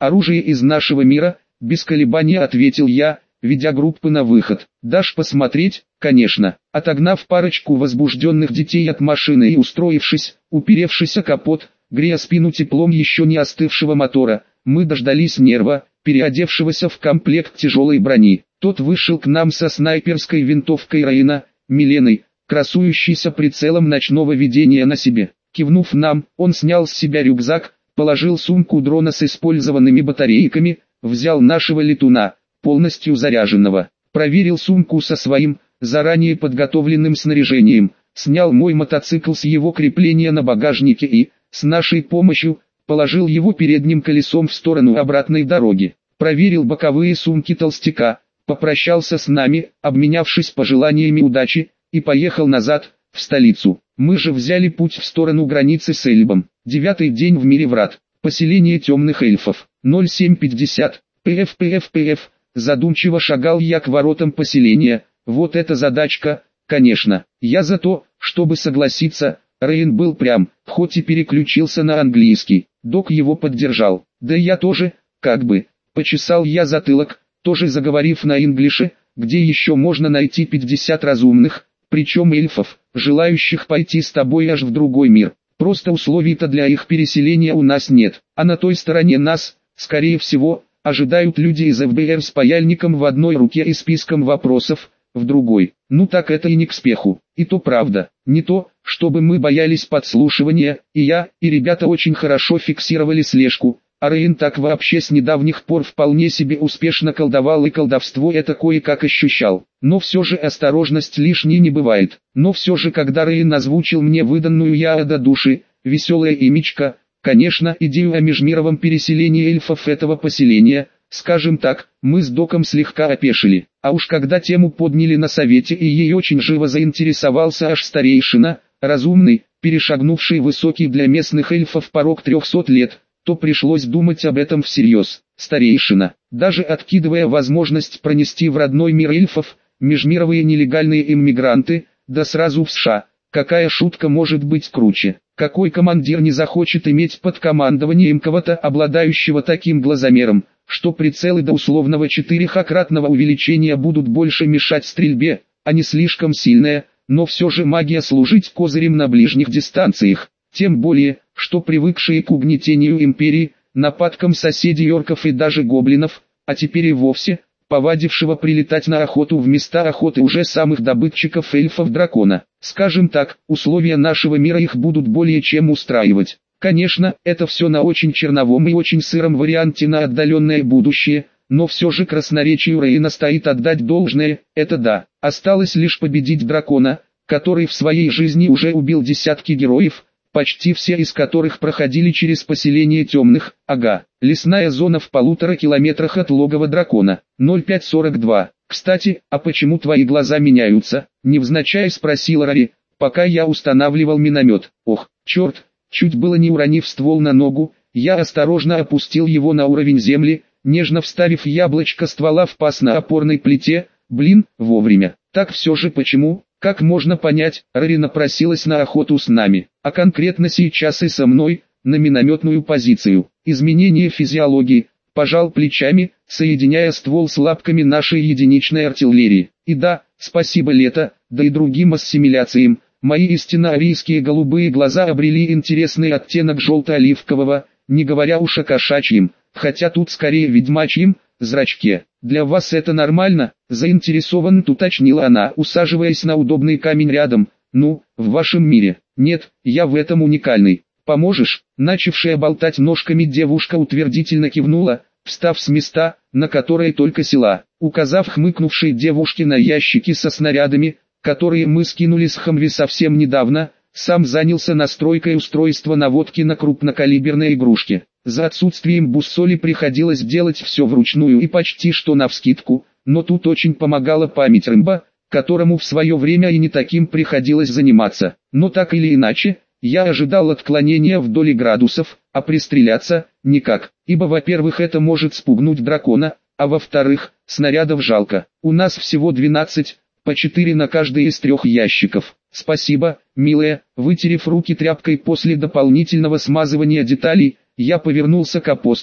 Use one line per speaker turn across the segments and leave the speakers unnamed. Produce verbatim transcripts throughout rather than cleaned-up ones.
оружие из нашего мира, без колебания ответил я, ведя группы на выход. Дашь посмотреть? Конечно. Отогнав парочку возбужденных детей от машины и устроившись, уперевшись о капот, грея спину теплом еще не остывшего мотора, мы дождались Нерва, переодевшегося в комплект тяжелой брони. Тот вышел к нам со снайперской винтовкой Раина, Миленой, красующейся прицелом ночного видения на себе. Кивнув нам, он снял с себя рюкзак, положил сумку дрона с использованными батарейками, взял нашего летуна, полностью заряженного, проверил сумку со своим, заранее подготовленным снаряжением, снял мой мотоцикл с его крепления на багажнике и, с нашей помощью, положил его передним колесом в сторону обратной дороги, проверил боковые сумки толстяка, попрощался с нами, обменявшись пожеланиями удачи, и поехал назад, в столицу. Мы же взяли путь в сторону границы с Эльбом. Девятый день в мире врат. Поселение темных эльфов. ноль семь пятьдесят. ПФ ПФ ПФ. Задумчиво шагал я к воротам поселения. Вот эта задачка, конечно. Я за то, чтобы согласиться. Рейн был прям, хоть и переключился на английский. Док его поддержал. Да я тоже, как бы. Почесал я затылок, тоже заговорив на инглише, где еще можно найти пятьдесят разумных, причем эльфов, желающих пойти с тобой аж в другой мир. Просто условий-то для их переселения у нас нет, а на той стороне нас, скорее всего, ожидают люди из эф бэ эр с паяльником в одной руке и списком вопросов в другой. Ну так это и не к спеху, и то правда, не то, чтобы мы боялись подслушивания, и я, и ребята очень хорошо фиксировали слежку, а Рейн так вообще с недавних пор вполне себе успешно колдовал и колдовство это кое-как ощущал. Но все же осторожность лишней не бывает. Но все же когда Рейн озвучил мне выданную я до души, веселая имечко, конечно идею о межмировом переселении эльфов этого поселения, скажем так, мы с Доком слегка опешили. А уж когда тему подняли на совете и ей очень живо заинтересовался аж старейшина, разумный, перешагнувший высокий для местных эльфов порог трехсот лет, то пришлось думать об этом всерьез. Старейшина, даже откидывая возможность пронести в родной мир эльфов, межмировые нелегальные иммигранты, да сразу в США, какая шутка может быть круче? Какой командир не захочет иметь под командованием кого-то, обладающего таким глазомером, что прицелы до условного четырехкратного увеличения будут больше мешать стрельбе, а не слишком сильная, но все же магия служить козырем на ближних дистанциях? Тем более, что привыкшие к угнетению империи, нападкам соседей орков и даже гоблинов, а теперь и вовсе, повадившего прилетать на охоту в места охоты уже самых добытчиков эльфов-дракона. Скажем так, условия нашего мира их будут более чем устраивать. Конечно, это все на очень черновом и очень сыром варианте на отдаленное будущее, но все же красноречию Рейна стоит отдать должное, это да. Осталось лишь победить дракона, который в своей жизни уже убил десятки героев, почти все из которых проходили через поселение темных, ага, лесная зона в полутора километрах от логова дракона, ноль пять сорок два. Кстати, а почему твои глаза меняются? Невзначай спросила Рари, пока я устанавливал миномет. Ох, черт, чуть было не уронив ствол на ногу, я осторожно опустил его на уровень земли, нежно вставив яблочко ствола в паз на опорной плите, блин, вовремя. Так все же почему? Как можно понять, Рари напросилась на охоту с нами, а конкретно сейчас и со мной, на минометную позицию. Изменение физиологии, пожал плечами, соединяя ствол с лапками нашей единичной артиллерии. И да, спасибо лето, да и другим ассимиляциям, мои истинно арийские голубые глаза обрели интересный оттенок желто-оливкового, не говоря уж о кошачьем, хотя тут скорее ведьмачьем, зрачке. Для вас это нормально? Заинтересованно уточнила она, усаживаясь на удобный камень рядом. Ну, в вашем мире. Нет, я в этом уникальный. Поможешь? Начавшая болтать ножками девушка утвердительно кивнула, встав с места, на которое только села, указав хмыкнувшей девушке на ящики со снарядами, которые мы скинули с Хамви совсем недавно, сам занялся настройкой устройства наводки на крупнокалиберной игрушке. За отсутствием буссоли приходилось делать все вручную и почти что навскидку, но тут очень помогала память Рэмбо, которому в свое время и не таким приходилось заниматься. Но так или иначе, я ожидал отклонения в доли градусов, а пристреляться – никак, ибо во-первых это может спугнуть дракона, а во-вторых, снарядов жалко. У нас всего двенадцать, по четыре на каждый из трех ящиков. Спасибо, милая. Вытерев руки тряпкой после дополнительного смазывания деталей, я повернулся к апостолу,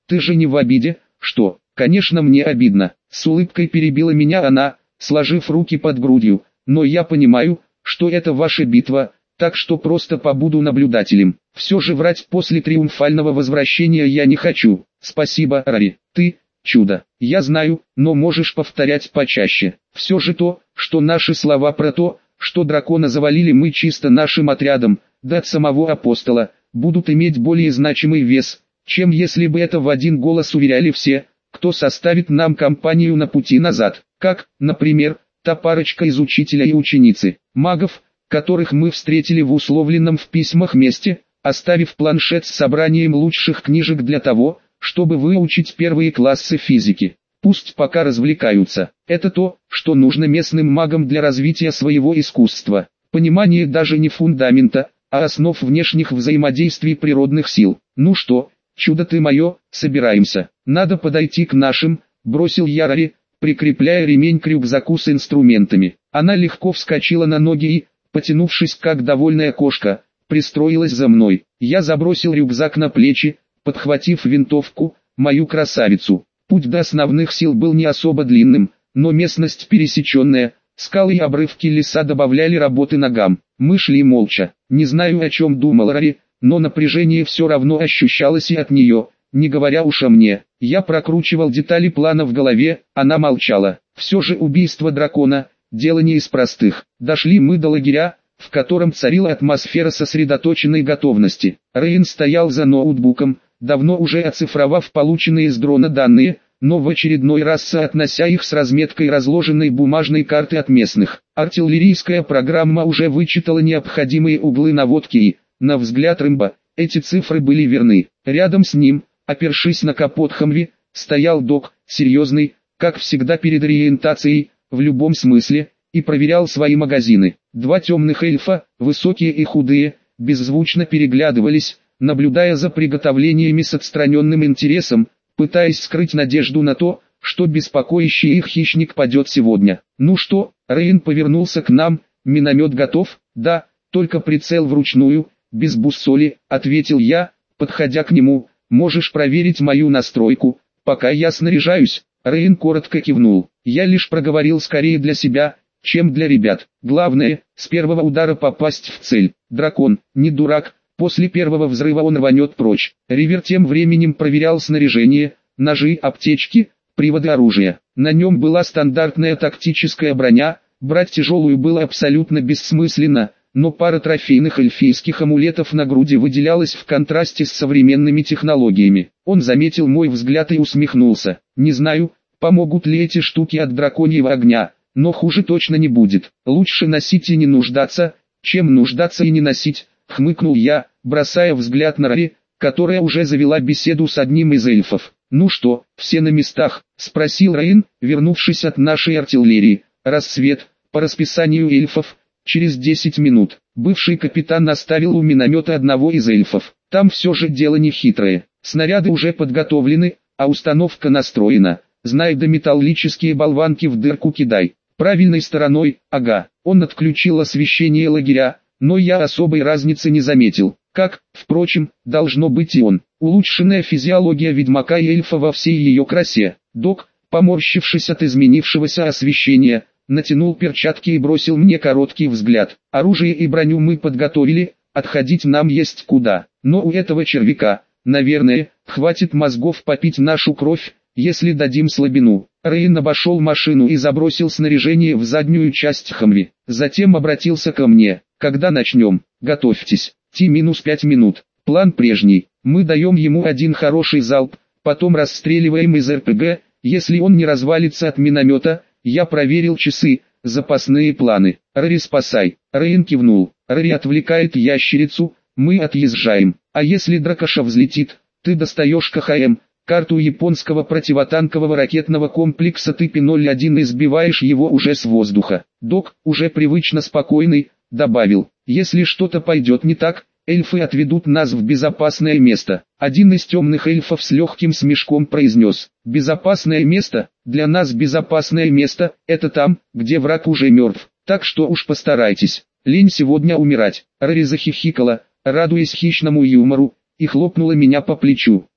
ты же не в обиде, что? Конечно, мне обидно. С улыбкой перебила меня она, сложив руки под грудью. Но я понимаю, что это ваша битва, так что просто побуду наблюдателем. Все же врать после триумфального возвращения я не хочу. Спасибо, Рари, ты чудо. Я знаю, но можешь повторять почаще. Все же то, что наши слова про то, что дракона завалили мы чисто нашим отрядом, да от самого апостола, будут иметь более значимый вес, чем если бы это в один голос уверяли все, кто составит нам компанию на пути назад. Как, например, та парочка из учителя и ученицы, магов, которых мы встретили в условленном в письмах месте, оставив планшет с собранием лучших книжек для того, чтобы выучить первые классы физики. Пусть пока развлекаются. Это то, что нужно местным магам для развития своего искусства. Понимание даже не фундамента, а основ внешних взаимодействий природных сил. Ну что, чудо ты мое, собираемся. Надо подойти к нашим, бросил я Рари, прикрепляя ремень к рюкзаку с инструментами. Она легко вскочила на ноги и, потянувшись как довольная кошка, пристроилась за мной. Я забросил рюкзак на плечи, подхватив винтовку, мою красавицу. Путь до основных сил был не особо длинным, но местность пересеченная, скалы и обрывки леса добавляли работы ногам. Мы шли молча. Не знаю, о чем думал Рари, но напряжение все равно ощущалось и от нее, не говоря уж о мне. Я прокручивал детали плана в голове, она молчала. Все же убийство дракона – дело не из простых. Дошли мы до лагеря, в котором царила атмосфера сосредоточенной готовности. Рейн стоял за ноутбуком, давно уже оцифровав полученные с дрона данные, но в очередной раз соотнося их с разметкой разложенной бумажной карты от местных. Артиллерийская программа уже вычитала необходимые углы наводки и, на взгляд Рэмбо, эти цифры были верны. Рядом с ним, опершись на капот Хамви, стоял док, серьезный, как всегда перед ориентацией, в любом смысле, и проверял свои магазины. Два темных эльфа, высокие и худые, беззвучно переглядывались, наблюдая за приготовлениями с отстраненным интересом, пытаясь скрыть надежду на то, что беспокоящий их хищник падет сегодня. «Ну что?» Рейн повернулся к нам, «Миномет готов?» «Да, только прицел вручную, без буссоли», — ответил я, подходя к нему. «Можешь проверить мою настройку, пока я снаряжаюсь». Рейн коротко кивнул. Я лишь проговорил скорее для себя, чем для ребят. Главное, с первого удара попасть в цель. Дракон, не дурак. После первого взрыва он рванет прочь. Ривер тем временем проверял снаряжение, ножи, аптечки, приводы оружия. На нем была стандартная тактическая броня, брать тяжелую было абсолютно бессмысленно, но пара трофейных эльфийских амулетов на груди выделялась в контрасте с современными технологиями. Он заметил мой взгляд и усмехнулся. Не знаю, помогут ли эти штуки от драконьего огня, но хуже точно не будет. Лучше носить и не нуждаться, чем нуждаться и не носить. Хмыкнул я, бросая взгляд на Рари, которая уже завела беседу с одним из эльфов. «Ну что, все на местах?» – спросил Рейн, вернувшись от нашей артиллерии. «Рассвет, по расписанию эльфов, через десять минут». Бывший капитан оставил у миномета одного из эльфов. Там все же дело не хитрое. Снаряды уже подготовлены, а установка настроена. Знай да металлические болванки в дырку кидай. Правильной стороной, ага. Он отключил освещение лагеря, но я особой разницы не заметил. Как, впрочем, должно быть и он. Улучшенная физиология ведьмака и эльфа во всей ее красе. Док, поморщившись от изменившегося освещения, натянул перчатки и бросил мне короткий взгляд. Оружие и броню мы подготовили, отходить нам есть куда. Но у этого червяка, наверное, хватит мозгов попить нашу кровь, если дадим слабину. Рейн обошел машину и забросил снаряжение в заднюю часть Хамви. Затем обратился ко мне. «Когда начнем? Готовьтесь. Ти-пять минут. План прежний. Мы даем ему один хороший залп, потом расстреливаем из эр пэ гэ. Если он не развалится от миномета, я проверил часы, запасные планы. Рари спасай». Рейн кивнул. «Рари отвлекает ящерицу, мы отъезжаем. А если дракоша взлетит, ты достаешь ка ха эм, карту японского противотанкового ракетного комплекса Т П ноль один и сбиваешь его уже с воздуха». Док, уже привычно спокойный, добавил: «Если что-то пойдет не так, эльфы отведут нас в безопасное место». Один из темных эльфов с легким смешком произнес: «Безопасное место? Для нас безопасное место – это там, где враг уже мертв, так что уж постарайтесь. Лень сегодня умирать». Рари захихикала, радуясь хищному юмору, и хлопнула меня по плечу.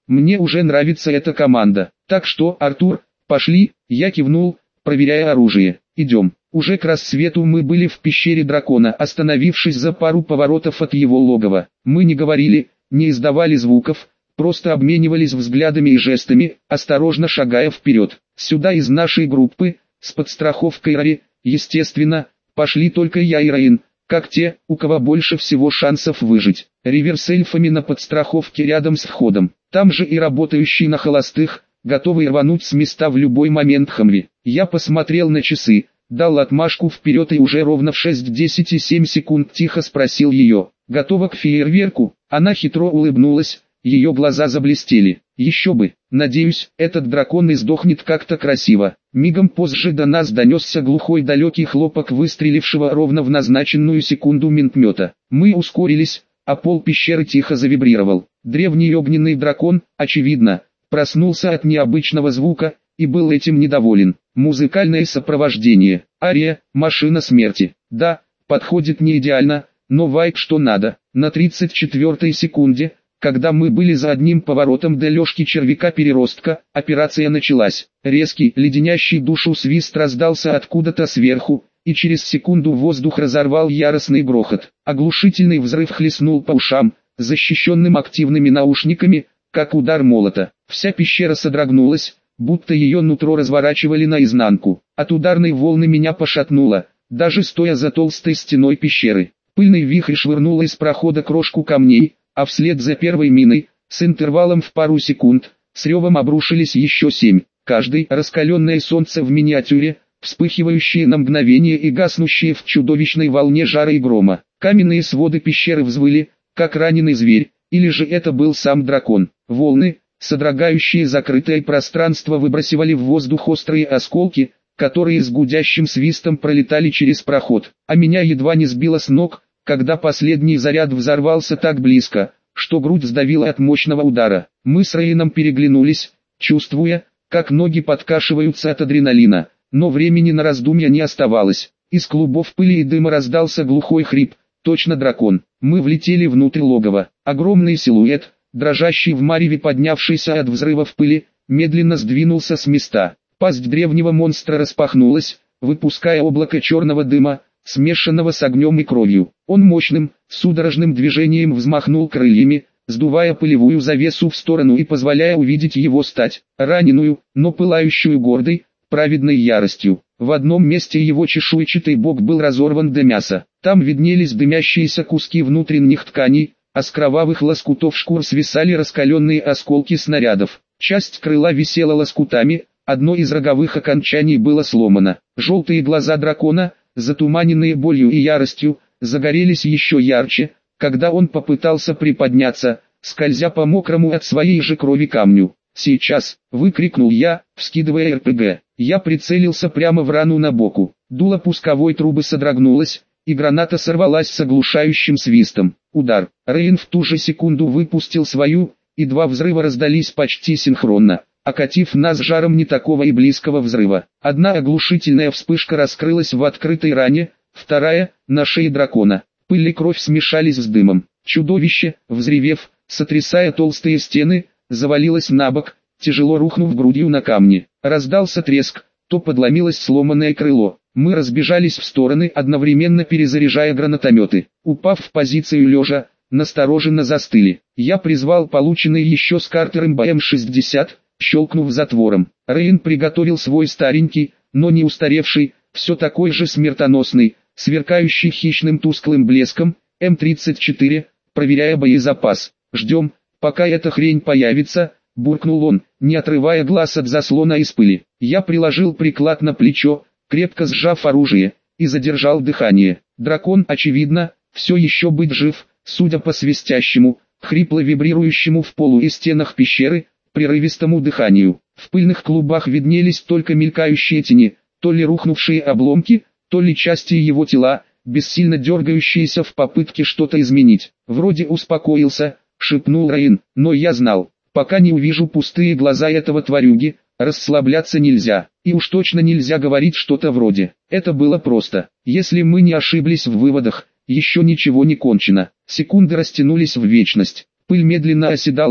Мне уже нравится эта команда. Так что, Артур, пошли, я кивнул, проверяя оружие. Идем. Уже к рассвету мы были в пещере дракона, остановившись за пару поворотов от его логова. Мы не говорили, не издавали звуков, просто обменивались взглядами и жестами, осторожно шагая вперед. Сюда из нашей группы, с подстраховкой Рари, естественно, пошли только я и Раин, как те, у кого больше всего шансов выжить. Ривер с эльфами на подстраховке рядом с входом. Там же и работающий на холостых, готовый рвануть с места в любой момент Хамви. Я посмотрел на часы, дал отмашку вперед и уже ровно в шесть десять и семь секунд тихо спросил ее: «Готова к фейерверку?» Она хитро улыбнулась, ее глаза заблестели. «Еще бы, надеюсь, этот дракон издохнет как-то красиво». Мигом позже до нас донесся глухой далекий хлопок выстрелившего ровно в назначенную секунду минтмета. Мы ускорились, а пол пещеры тихо завибрировал. Древний огненный дракон, очевидно, проснулся от необычного звука и был этим недоволен. Музыкальное сопровождение. Ария, машина смерти. Да, подходит не идеально, но вайб что надо. На тридцать четвёртой секунде, когда мы были за одним поворотом до лёжки червяка-переростка, операция началась. Резкий, леденящий душу свист раздался откуда-то сверху, и через секунду воздух разорвал яростный грохот. Оглушительный взрыв хлестнул по ушам, защищенным активными наушниками, как удар молота. Вся пещера содрогнулась, будто ее нутро разворачивали наизнанку. От ударной волны меня пошатнуло, даже стоя за толстой стеной пещеры. Пыльный вихрь швырнул из прохода крошку камней, а вслед за первой миной, с интервалом в пару секунд, с ревом обрушились еще семь. Каждый — раскаленное солнце в миниатюре, вспыхивающие на мгновение и гаснущие в чудовищной волне жара и грома. Каменные своды пещеры взвыли, как раненый зверь, или же это был сам дракон. Волны, содрогающие закрытое пространство, выбрасывали в воздух острые осколки, которые с гудящим свистом пролетали через проход, а меня едва не сбило с ног, когда последний заряд взорвался так близко, что грудь сдавила от мощного удара. Мы с Рейном переглянулись, чувствуя, как ноги подкашиваются от адреналина, но времени на раздумья не оставалось. Из клубов пыли и дыма раздался глухой хрип, точно дракон. Мы влетели внутрь логова. Огромный силуэт, дрожащий в мареве поднявшийся от взрывов пыли, медленно сдвинулся с места. Пасть древнего монстра распахнулась, выпуская облако черного дыма, смешанного с огнем и кровью. Он мощным, судорожным движением взмахнул крыльями, сдувая пылевую завесу в сторону и позволяя увидеть его стать, раненую, но пылающую гордой, праведной яростью. В одном месте его чешуйчатый бок был разорван до мяса. Там виднелись дымящиеся куски внутренних тканей, а с кровавых лоскутов шкур свисали раскаленные осколки снарядов. Часть крыла висела лоскутами, одно из роговых окончаний было сломано. Желтые глаза дракона, затуманенные болью и яростью, загорелись еще ярче, когда он попытался приподняться, скользя по мокрому от своей же крови камню. «Сейчас!» — выкрикнул я, вскидывая эр пэ гэ. Я прицелился прямо в рану на боку. Дуло пусковой трубы содрогнулось, и граната сорвалась с оглушающим свистом. Удар. Рейн в ту же секунду выпустил свою, и два взрыва раздались почти синхронно, окатив нас жаром не такого и близкого взрыва. Одна оглушительная вспышка раскрылась в открытой ране, вторая — на шее дракона. Пыль и кровь смешались с дымом. Чудовище, взревев, сотрясая толстые стены, завалилось на бок, тяжело рухнув грудью на камни. Раздался треск, то подломилось сломанное крыло. Мы разбежались в стороны, одновременно перезаряжая гранатометы. Упав в позицию лежа, настороженно застыли. Я призвал полученный еще с Картером бэ эм шестьдесят, щелкнув затвором. Рейн приготовил свой старенький, но не устаревший, все такой же смертоносный, сверкающий хищным тусклым блеском, эм тридцать четыре, проверяя боезапас. «Ждем, пока эта хрень появится», — буркнул он, не отрывая глаз от заслона из пыли. Я приложил приклад на плечо, крепко сжав оружие, и задержал дыхание. Дракон, очевидно, все еще быть жив, судя по свистящему, хрипло вибрирующему в полу и стенах пещеры, прерывистому дыханию. В пыльных клубах виднелись только мелькающие тени, то ли рухнувшие обломки, то ли части его тела, бессильно дергающиеся в попытке что-то изменить. «Вроде успокоился», — шепнул Рейн, но я знал, пока не увижу пустые глаза этого тварюги, расслабляться нельзя, и уж точно нельзя говорить что-то вроде. Это было просто. Если мы не ошиблись в выводах, еще ничего не кончено. Секунды растянулись в вечность. Пыль медленно оседала,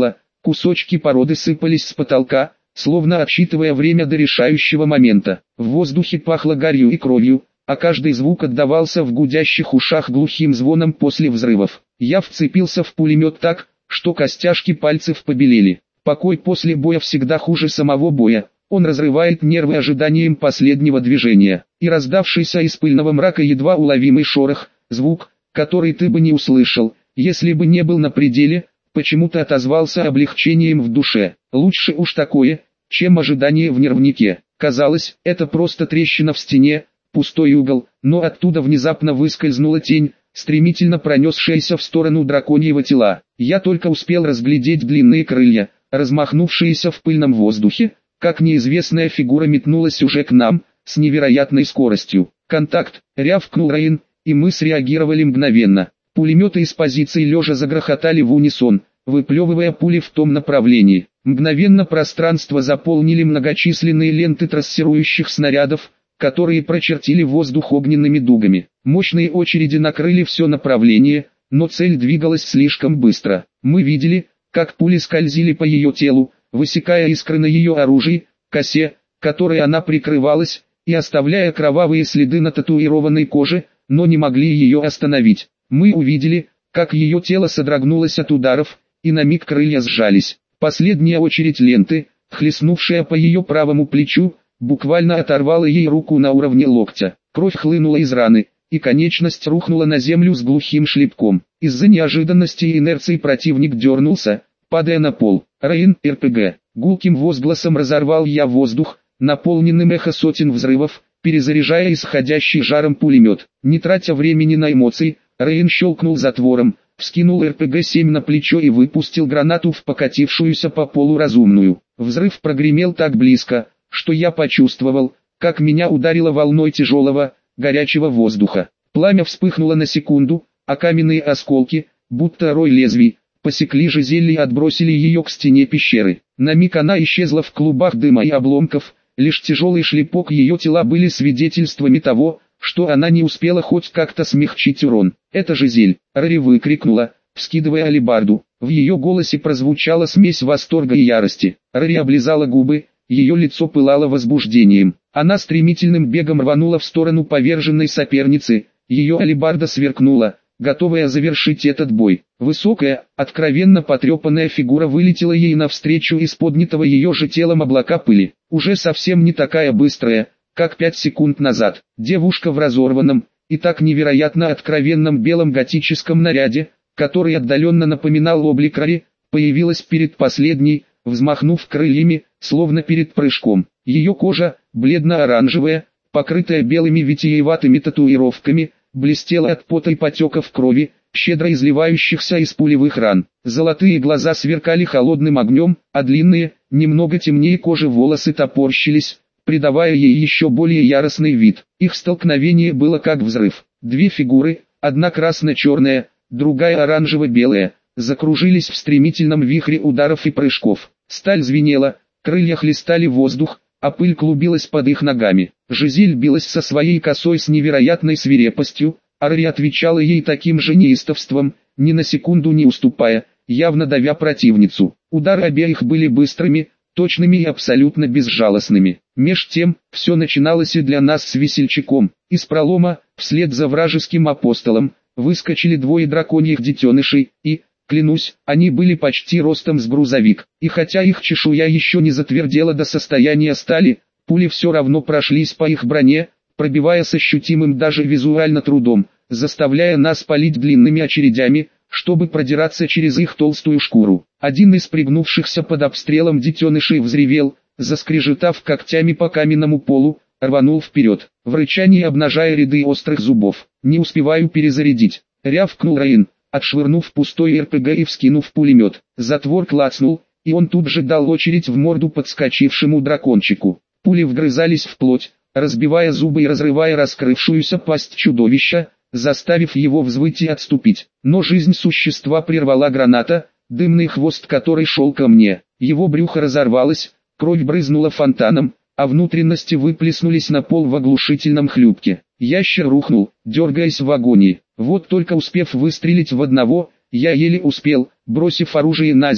Кусочки породы сыпались с потолка, словно отсчитывая время до решающего момента. В воздухе пахло гарью и кровью, а каждый звук отдавался в гудящих ушах глухим звоном после взрывов. Я вцепился в пулемет так, что костяшки пальцев побелели. Покой после боя всегда хуже самого боя. Он разрывает нервы ожиданием последнего движения. И раздавшийся из пыльного мрака едва уловимый шорох, звук, который ты бы не услышал, если бы не был на пределе, почему-то отозвался облегчением в душе. Лучше уж такое, чем ожидание в нервнике. Казалось, это просто трещина в стене, пустой угол, но оттуда внезапно выскользнула тень, стремительно пронесшаяся в сторону драконьего тела. Я только успел разглядеть длинные крылья, размахнувшиеся в пыльном воздухе, как неизвестная фигура метнулась уже к нам, с невероятной скоростью. «Контакт!» — рявкнул Раин, и мы среагировали мгновенно. Пулеметы из позиций лежа загрохотали в унисон, выплевывая пули в том направлении. Мгновенно пространство заполнили многочисленные ленты трассирующих снарядов, которые прочертили воздух огненными дугами. Мощные очереди накрыли все направление, но цель двигалась слишком быстро. Мы видели, как пули скользили по ее телу, высекая искры на ее оружии, косе, которой она прикрывалась, и оставляя кровавые следы на татуированной коже, но не могли ее остановить. Мы увидели, как ее тело содрогнулось от ударов, и на миг крылья сжались. Последняя очередь ленты, хлестнувшая по ее правому плечу, буквально оторвала ей руку на уровне локтя. Кровь хлынула из раны, и конечность рухнула на землю с глухим шлепком. Из-за неожиданности и инерции противник дернулся, падая на пол. Раин, эр пэ гэ. Гулким возгласом разорвал я воздух, наполненным эхо сотен взрывов, перезаряжая исходящий жаром пулемет. Не тратя времени на эмоции, Раин щелкнул затвором, вскинул эр пэ гэ семь на плечо и выпустил гранату в покатившуюся по полу разумную. Взрыв прогремел так близко, что я почувствовал, как меня ударило волной тяжелого, горячего воздуха. Пламя вспыхнуло на секунду, а каменные осколки, будто рой лезвий, посекли Жизель и отбросили ее к стене пещеры. На миг она исчезла в клубах дыма и обломков, лишь тяжелый шлепок ее тела были свидетельствами того, что она не успела хоть как-то смягчить урон. «Это Жизель!» — Рори выкрикнула, вскидывая алебарду. В ее голосе прозвучала смесь восторга и ярости. Рори облизала губы, ее лицо пылало возбуждением. Она стремительным бегом рванула в сторону поверженной соперницы, ее алебарда сверкнула, готовая завершить этот бой. Высокая, откровенно потрепанная фигура вылетела ей навстречу из поднятого ее же телом облака пыли. Уже совсем не такая быстрая, как пять секунд назад. Девушка в разорванном, и так невероятно откровенном белом готическом наряде, который отдаленно напоминал облик Рори, появилась перед последней, взмахнув крыльями, словно перед прыжком. Ее кожа, бледно-оранжевая, покрытая белыми витиеватыми татуировками, блестела от пота и потеков крови, щедро изливающихся из пулевых ран. Золотые глаза сверкали холодным огнем, а длинные, немного темнее кожи волосы топорщились, придавая ей еще более яростный вид. Их столкновение было как взрыв. Две фигуры, одна красно-черная, другая оранжево-белая, закружились в стремительном вихре ударов и прыжков. Сталь звенела, крылья хлестали воздух, а пыль клубилась под их ногами. Жизель билась со своей косой с невероятной свирепостью, а Рори отвечала ей таким же неистовством, ни на секунду не уступая, явно давя противницу. Удары обеих были быстрыми, точными и абсолютно безжалостными. Меж тем, все начиналось и для нас с весельчаком. Из пролома, вслед за вражеским апостолом, выскочили двое драконьих детенышей, и, клянусь, они были почти ростом с грузовик. И хотя их чешуя еще не затвердела до состояния стали, пули все равно прошлись по их броне, пробивая с ощутимым даже визуально трудом, заставляя нас палить длинными очередями, чтобы продираться через их толстую шкуру. Один из пригнувшихся под обстрелом детенышей взревел, заскрежетав когтями по каменному полу, рванул вперед, в рычании обнажая ряды острых зубов. «Не успеваю перезарядить», — рявкнул Раин, отшвырнув пустой эр пэ гэ и вскинув пулемет. Затвор клацнул, и он тут же дал очередь в морду подскочившему дракончику. Пули вгрызались в плоть, разбивая зубы и разрывая раскрывшуюся пасть чудовища, заставив его взвыть и отступить. Но жизнь существа прервала граната, дымный хвост которой шел ко мне. Его брюхо разорвалось, кровь брызнула фонтаном, а внутренности выплеснулись на пол в оглушительном хлюпке. Ящер рухнул, дергаясь в агонии. Вот только успев выстрелить в одного, я еле успел, бросив оружие на земь,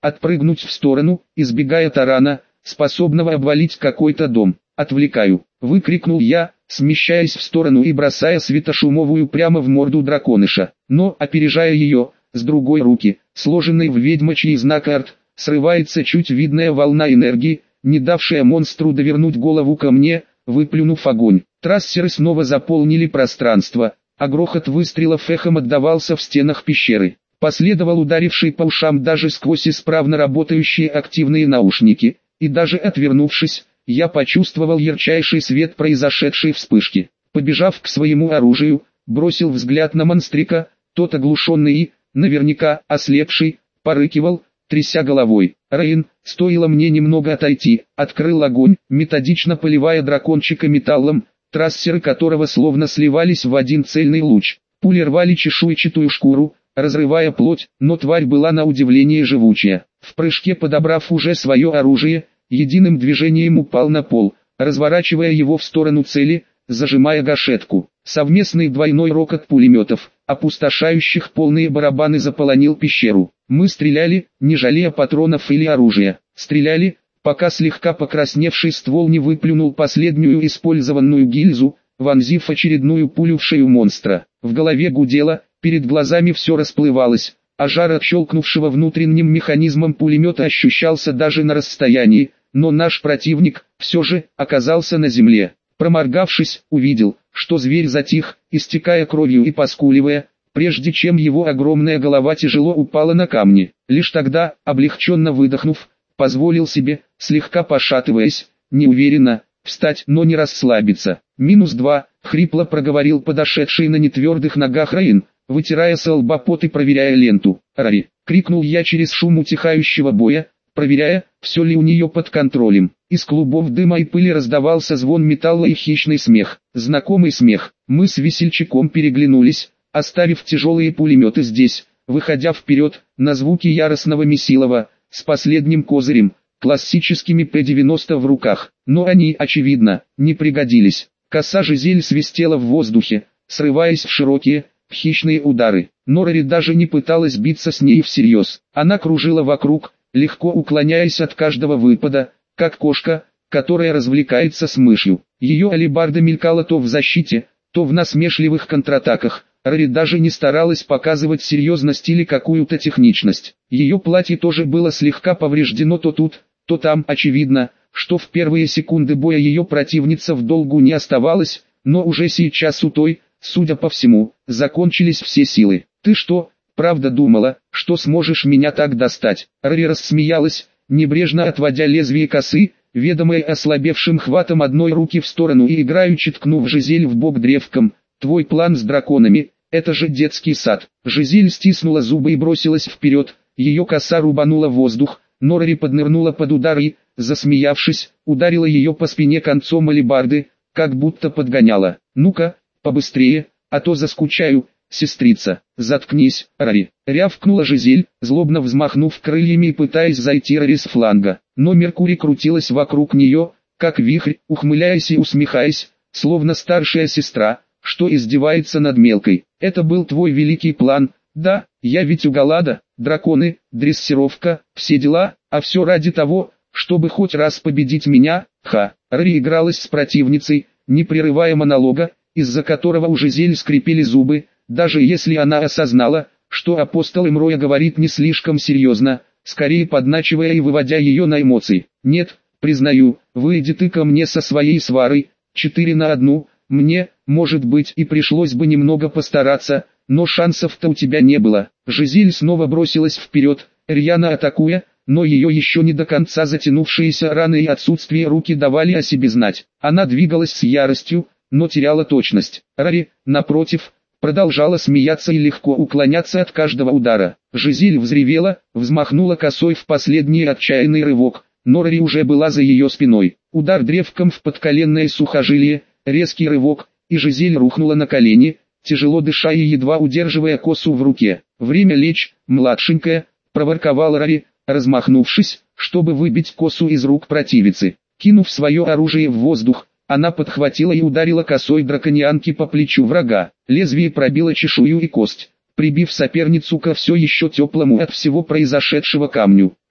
отпрыгнуть в сторону, избегая тарана, способного обвалить какой-то дом. «Отвлекаю!» — выкрикнул я, смещаясь в сторону и бросая светошумовую прямо в морду драконыша. Но, опережая ее, с другой руки, сложенной в ведьмачий знак арт, срывается чуть видная волна энергии, не давшая монстру довернуть голову ко мне, выплюнув огонь. Трассеры снова заполнили пространство, а грохот выстрелов эхом отдавался в стенах пещеры. Последовал ударивший по ушам даже сквозь исправно работающие активные наушники, и даже отвернувшись, я почувствовал ярчайший свет произошедшей вспышки. Побежав к своему оружию, бросил взгляд на монстрика, тот оглушенный и, наверняка, ослепший, порыкивал, тряся головой. Рейн, стоило мне немного отойти, открыл огонь, методично поливая дракончика металлом, трассеры которого словно сливались в один цельный луч. Пули рвали чешуйчатую шкуру, разрывая плоть, но тварь была на удивление живучая. В прыжке подобрав уже свое оружие, единым движением упал на пол, разворачивая его в сторону цели, зажимая гашетку. Совместный двойной рокот пулеметов, опустошающих полные барабаны, заполонил пещеру. Мы стреляли, не жалея патронов или оружия. Стреляли, пока слегка покрасневший ствол не выплюнул последнюю использованную гильзу, вонзив очередную пулю в шею монстра. В голове гудело, перед глазами все расплывалось, а жар от щелкнувшего внутренним механизмом пулемета ощущался даже на расстоянии, но наш противник, все же, оказался на земле. Проморгавшись, увидел, что зверь затих, истекая кровью и поскуливая, прежде чем его огромная голова тяжело упала на камни. Лишь тогда, облегченно выдохнув, позволил себе, слегка пошатываясь, неуверенно, встать, но не расслабиться. «Минус два», — хрипло проговорил подошедший на нетвердых ногах Рейн, вытирая с лба пот и проверяя ленту. «Рари!» — крикнул я через шум утихающего боя, проверяя, все ли у нее под контролем. Из клубов дыма и пыли раздавался звон металла и хищный смех. Знакомый смех. Мы с весельчаком переглянулись, оставив тяжелые пулеметы здесь, выходя вперед, на звуки яростного месилова, с последним козырем, классическими пэ девяносто в руках. Но они, очевидно, не пригодились. Коса Жизель свистела в воздухе, срываясь в широкие, хищные удары. Но Рари даже не пыталась биться с ней всерьез. Она кружила вокруг, легко уклоняясь от каждого выпада, как кошка, которая развлекается с мышью. Ее алебарда мелькала то в защите, то в насмешливых контратаках. Рари даже не старалась показывать серьезность или какую-то техничность. Ее платье тоже было слегка повреждено то тут, то там. Очевидно, что в первые секунды боя ее противница в долгу не оставалась, но уже сейчас у той, судя по всему, закончились все силы. «Ты что, правда думала, что сможешь меня так достать?» Рари рассмеялась, небрежно отводя лезвие косы, ведомое ослабевшим хватом одной руки в сторону и играючи ткнув Жизель в бок древком. «Твой план с драконами, это же детский сад». Жизель стиснула зубы и бросилась вперед, ее коса рубанула воздух, но Рари поднырнула под удар и, засмеявшись, ударила ее по спине концом алебарды, как будто подгоняла. «Ну-ка, побыстрее, а то заскучаю, сестрица». «Заткнись, Рари», — рявкнула Жизель, злобно взмахнув крыльями и пытаясь зайти Рари с фланга. Но Меркурий крутилась вокруг нее, как вихрь, ухмыляясь и усмехаясь, словно старшая сестра, что издевается над мелкой. «Это был твой великий план, да, я ведь угала, драконы, дрессировка, все дела, а все ради того, чтобы хоть раз победить меня». Ха. Рари игралась с противницей, не прерывая монолога, из-за которого у Жизель скрипели зубы, даже если она осознала, что апостол Эмроя говорит не слишком серьезно, скорее подначивая и выводя ее на эмоции. «Нет, признаю, выйди ты ко мне со своей сварой, четыре на одну, мне, может быть, и пришлось бы немного постараться, но шансов-то у тебя не было». Жизель снова бросилась вперед, рьяно атакуя, но ее еще не до конца затянувшиеся раны и отсутствие руки давали о себе знать. Она двигалась с яростью, но теряла точность. Рари, напротив, продолжала смеяться и легко уклоняться от каждого удара. Жизель взревела, взмахнула косой в последний отчаянный рывок, но Рари уже была за ее спиной. Удар древком в подколенное сухожилие, резкий рывок, и Жизель рухнула на колени, тяжело дыша и едва удерживая косу в руке. «Время лечь, младшенькая», — проворковал Рари, размахнувшись, чтобы выбить косу из рук противицы. Кинув свое оружие в воздух, она подхватила и ударила косой драконианки по плечу врага. Лезвие пробило чешую и кость, прибив соперницу ко все еще теплому от всего произошедшего камню.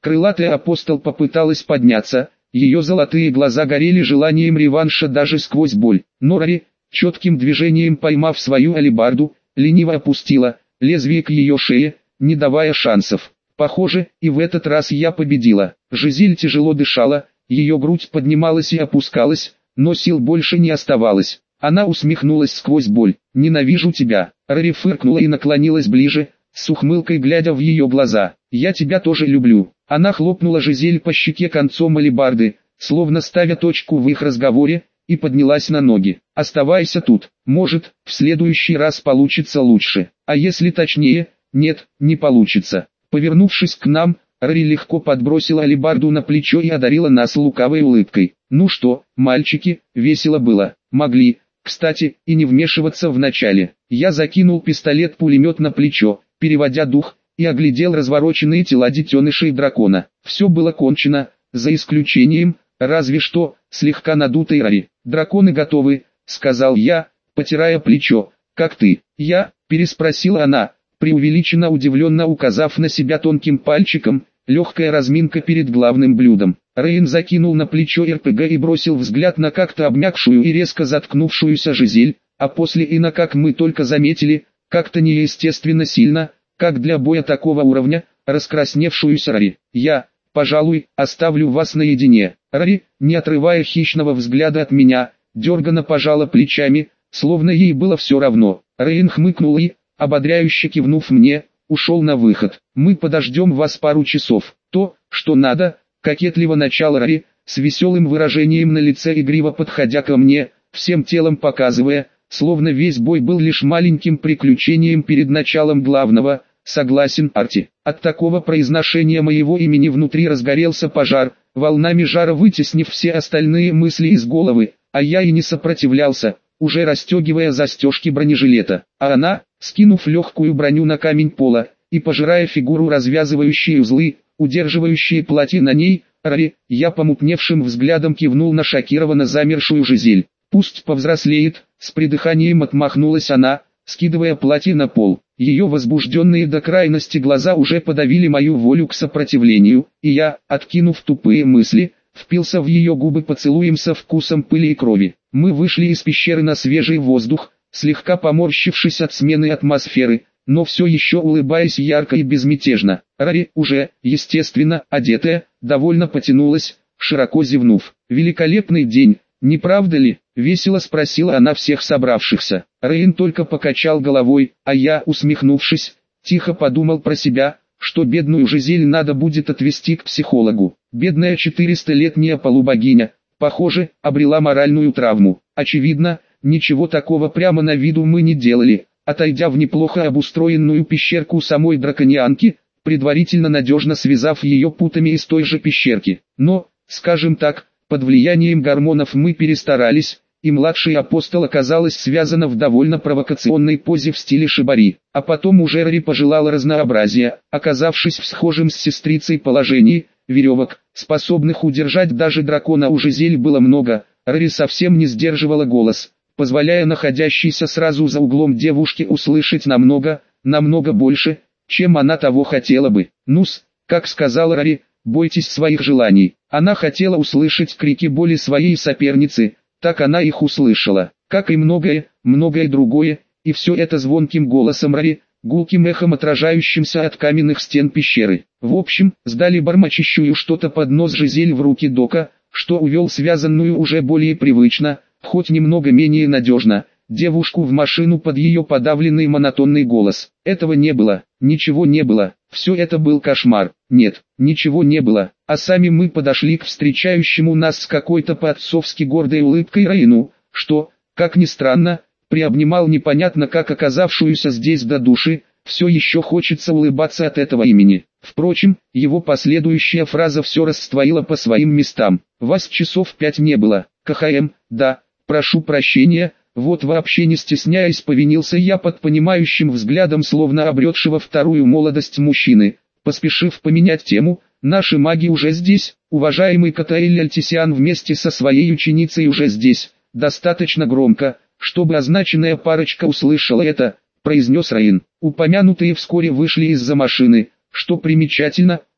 Крылатый апостол попыталась подняться, ее золотые глаза горели желанием реванша даже сквозь боль. Но Рари, четким движением поймав свою алебарду, лениво опустила лезвие к ее шее, не давая шансов. Похоже, и в этот раз я победила. Жизель тяжело дышала, ее грудь поднималась и опускалась, но сил больше не оставалось. Она усмехнулась сквозь боль. «Ненавижу тебя». Рари фыркнула и наклонилась ближе, с ухмылкой глядя в ее глаза. «Я тебя тоже люблю». Она хлопнула Жизель по щеке концом алебарды, словно ставя точку в их разговоре, и поднялась на ноги. «Оставайся тут, может, в следующий раз получится лучше. А если точнее, нет, не получится». Повернувшись к нам, Рари легко подбросила алебарду на плечо и одарила нас лукавой улыбкой. «Ну что, мальчики, весело было. Могли, кстати, и не вмешиваться в начале». Я закинул пистолет-пулемет на плечо, переводя дух, и оглядел развороченные тела детенышей дракона. Все было кончено, за исключением, разве что, слегка надутой Рари. «Драконы готовы», — сказал я, потирая плечо. «Как ты?» «Я?» — переспросила она, преувеличенно удивленно указав на себя тонким пальчиком. Легкая разминка перед главным блюдом. Рейн закинул на плечо РПГ и бросил взгляд на как-то обмякшую и резко заткнувшуюся Жизель, а после и на, как мы только заметили, как-то неестественно сильно, как для боя такого уровня, раскрасневшуюся Рари. «Я, пожалуй, оставлю вас наедине». Рари, не отрывая хищного взгляда от меня, дерганно пожала плечами, словно ей было все равно. Рейн хмыкнул и, ободряюще кивнув мне, ушел на выход. «Мы подождем вас пару часов». «То, что надо», — кокетливо начал Рари, с веселым выражением на лице игриво подходя ко мне, всем телом показывая, словно весь бой был лишь маленьким приключением перед началом главного. «Согласен, Арти». От такого произношения моего имени внутри разгорелся пожар, волнами жара вытеснив все остальные мысли из головы, а я и не сопротивлялся, уже расстегивая застежки бронежилета. А она, скинув легкую броню на камень пола, и пожирая фигуру развязывающие узлы, удерживающие платье на ней, Рари, я помутневшим взглядом кивнул на шокированно замершую Жизель. «Пусть повзрослеет», с придыханием отмахнулась она, скидывая платье на пол. Ее возбужденные до крайности глаза уже подавили мою волю к сопротивлению, и я, откинув тупые мысли, впился в ее губы поцелуем со вкусом пыли и крови. Мы вышли из пещеры на свежий воздух, слегка поморщившись от смены атмосферы, но все еще улыбаясь ярко и безмятежно. Рари, уже, естественно, одетая, довольно потянулась, широко зевнув. «Великолепный день, не правда ли?» — весело спросила она всех собравшихся. Рейн только покачал головой, а я, усмехнувшись, тихо подумал про себя, что бедную Жизель надо будет отвезти к психологу. Бедная четырехсотлетняя полубогиня, похоже, обрела моральную травму. Очевидно, ничего такого прямо на виду мы не делали, отойдя в неплохо обустроенную пещерку самой драконианки, предварительно надежно связав ее путами из той же пещерки. Но, скажем так, под влиянием гормонов мы перестарались, и младший апостол оказалась связана в довольно провокационной позе в стиле шибари. А потом уже Рари пожелала разнообразия, оказавшись в схожем с сестрицей положении. Веревок, способных удержать даже дракона, у Жизель было много. Рари совсем не сдерживала голос, позволяя находящейся сразу за углом девушке услышать намного, намного больше, чем она того хотела бы. «Ну-с, как сказала Рари, бойтесь своих желаний». Она хотела услышать крики боли своей соперницы, так она их услышала, как и многое, многое другое, и все это звонким голосом Рари, гулким эхом отражающимся от каменных стен пещеры. В общем, сдали бормочащую что-то под нос Жизель в руки Дока, что увел связанную уже более привычно, хоть немного менее надежно, девушку в машину под ее подавленный монотонный голос. Этого не было, ничего не было, все это был кошмар. Нет, ничего не было, а сами мы подошли к встречающему нас с какой-то по-отцовски гордой улыбкой Рейну, что, как ни странно, приобнимал непонятно как оказавшуюся здесь до души. Все еще хочется улыбаться от этого имени. Впрочем, его последующая фраза все расстроила по своим местам. «Вас часов пять не было, КХМ, да, прошу прощения». Вот вообще не стесняясь повинился я под понимающим взглядом словно обретшего вторую молодость мужчины, поспешив поменять тему. «Наши маги уже здесь, уважаемый Катаэль Альтисиан вместе со своей ученицей уже здесь». Достаточно громко, чтобы означенная парочка услышала это, произнес Рейн. Упомянутые вскоре вышли из-за машины, что примечательно,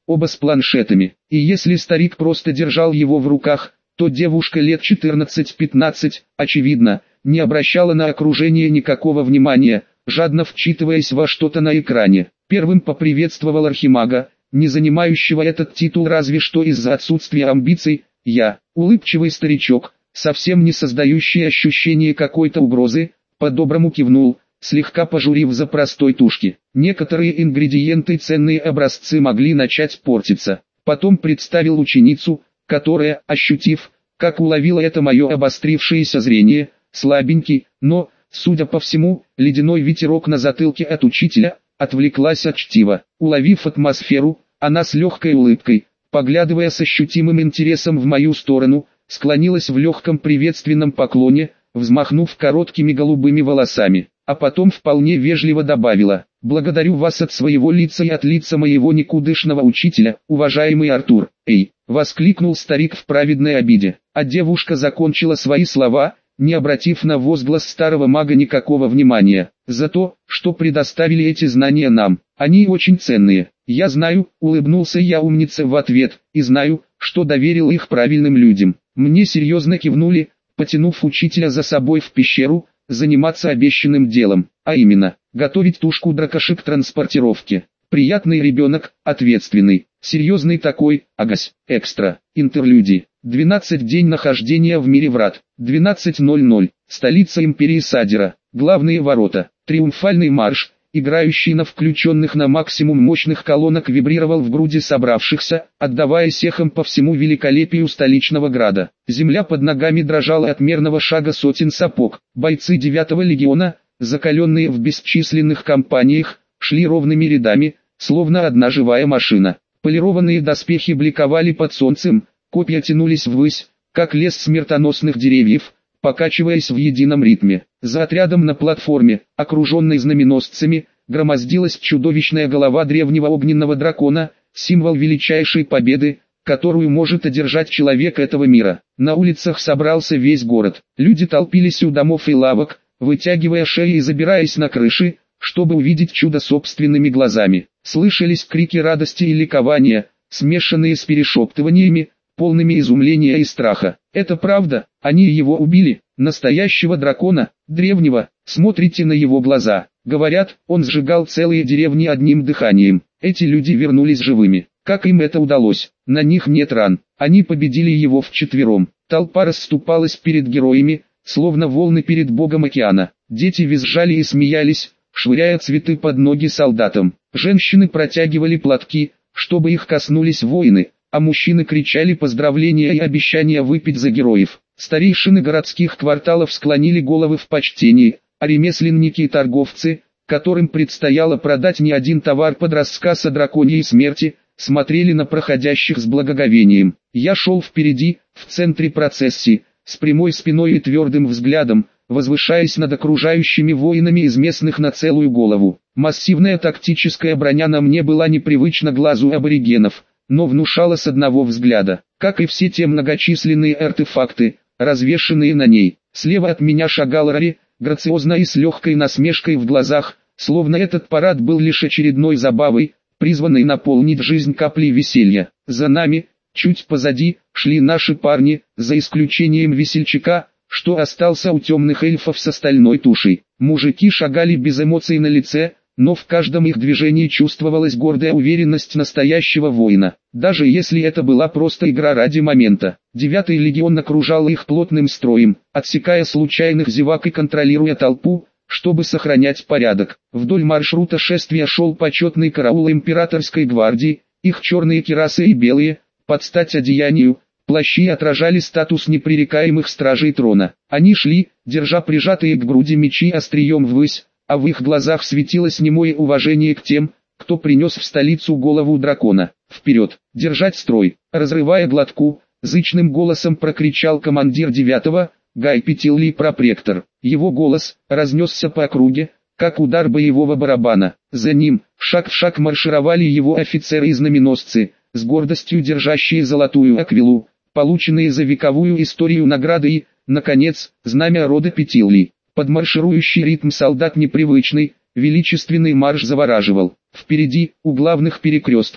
оба с планшетами. И если старик просто держал его в руках, то девушка лет четырнадцать-пятнадцать, очевидно, не обращала на окружение никакого внимания, жадно вчитываясь во что-то на экране. Первым поприветствовал архимага, не занимающего этот титул разве что из-за отсутствия амбиций, я, улыбчивый старичок, совсем не создающий ощущение какой-то угрозы, по-доброму кивнул, слегка пожурив за простой тушки. Некоторые ингредиенты и ценные образцы могли начать портиться. Потом представил ученицу, которая, ощутив, как уловила это мое обострившееся зрение, слабенький, но, судя по всему, ледяной ветерок на затылке от учителя, отвлеклась от чтива. Уловив атмосферу, она с легкой улыбкой, поглядывая с ощутимым интересом в мою сторону, склонилась в легком приветственном поклоне, взмахнув короткими голубыми волосами, а потом вполне вежливо добавила: «Благодарю вас от своего лица и от лица моего никудышного учителя, уважаемый Артур». «Эй!» — воскликнул старик в праведной обиде, а девушка закончила свои слова, не обратив на возглас старого мага никакого внимания. «За то, что предоставили эти знания нам, они очень ценные. Я знаю», — улыбнулся я умнице в ответ, «и знаю, что доверил их правильным людям». Мне серьезно кивнули, потянув учителя за собой в пещеру, заниматься обещанным делом, а именно, готовить тушку дракоши к транспортировке. Приятный ребенок, ответственный, серьезный такой, агась, экстра, интерлюдии. двенадцать день нахождения в мире врат, двенадцать ноль ноль, столица империи Садира, главные ворота, триумфальный марш, играющий на включенных на максимум мощных колонок, вибрировал в груди собравшихся, отдаваясь эхом по всему великолепию столичного града. Земля под ногами дрожала от мерного шага сотен сапог. Бойцы девятого легиона, закаленные в бесчисленных кампаниях, шли ровными рядами, словно одна живая машина. Полированные доспехи бликовали под солнцем, копья тянулись ввысь, как лес смертоносных деревьев, покачиваясь в едином ритме. За отрядом на платформе, окруженной знаменосцами, громоздилась чудовищная голова древнего огненного дракона, символ величайшей победы, которую может одержать человек этого мира. На улицах собрался весь город. Люди толпились у домов и лавок, вытягивая шеи и забираясь на крыши, чтобы увидеть чудо собственными глазами. Слышались крики радости и ликования, смешанные с перешептываниями, полными изумления и страха. «Это правда, они его убили, настоящего дракона, древнего, смотрите на его глаза». Говорят, он сжигал целые деревни одним дыханием. Эти люди вернулись живыми. Как им это удалось? На них нет ран. Они победили его вчетвером. Толпа расступалась перед героями, словно волны перед богом океана. Дети визжали и смеялись, швыряя цветы под ноги солдатам. Женщины протягивали платки, чтобы их коснулись воины, а мужчины кричали поздравления и обещания выпить за героев. Старейшины городских кварталов склонили головы в почтении, а ремесленники и торговцы, которым предстояло продать не один товар под рассказ о драконьей смерти, смотрели на проходящих с благоговением. Я шел впереди, в центре процессии, с прямой спиной и твердым взглядом, возвышаясь над окружающими воинами из местных на целую голову. Массивная тактическая броня на мне была непривычна глазу аборигенов, но внушала с одного взгляда, как и все те многочисленные артефакты, развешанные на ней. Слева от меня шагал Рари, грациозно и с легкой насмешкой в глазах, словно этот парад был лишь очередной забавой, призванной наполнить жизнь каплей веселья. За нами, чуть позади, шли наши парни, за исключением весельчака, что остался у темных эльфов с остальной тушей. Мужики шагали без эмоций на лице, но в каждом их движении чувствовалась гордая уверенность настоящего воина, даже если это была просто игра ради момента. Девятый легион окружал их плотным строем, отсекая случайных зевак и контролируя толпу, чтобы сохранять порядок. Вдоль маршрута шествия шел почетный караул императорской гвардии, их черные кирасы и белые, под стать одеянию, плащи отражали статус непререкаемых стражей трона. Они шли, держа прижатые к груди мечи острием ввысь, а в их глазах светилось немое уважение к тем, кто принес в столицу голову дракона. «Вперед! Держать строй!» Разрывая глотку, зычным голосом прокричал командир девятого, Гай Петилли пропректор. Его голос разнесся по округе, как удар боевого барабана. За ним, шаг в шаг маршировали его офицеры и знаменосцы, с гордостью держащие золотую аквилу, полученные за вековую историю награды и, наконец, знамя рода Петилли. Под марширующий ритм солдат непривычный, величественный марш завораживал. Впереди, у главных перекрестков,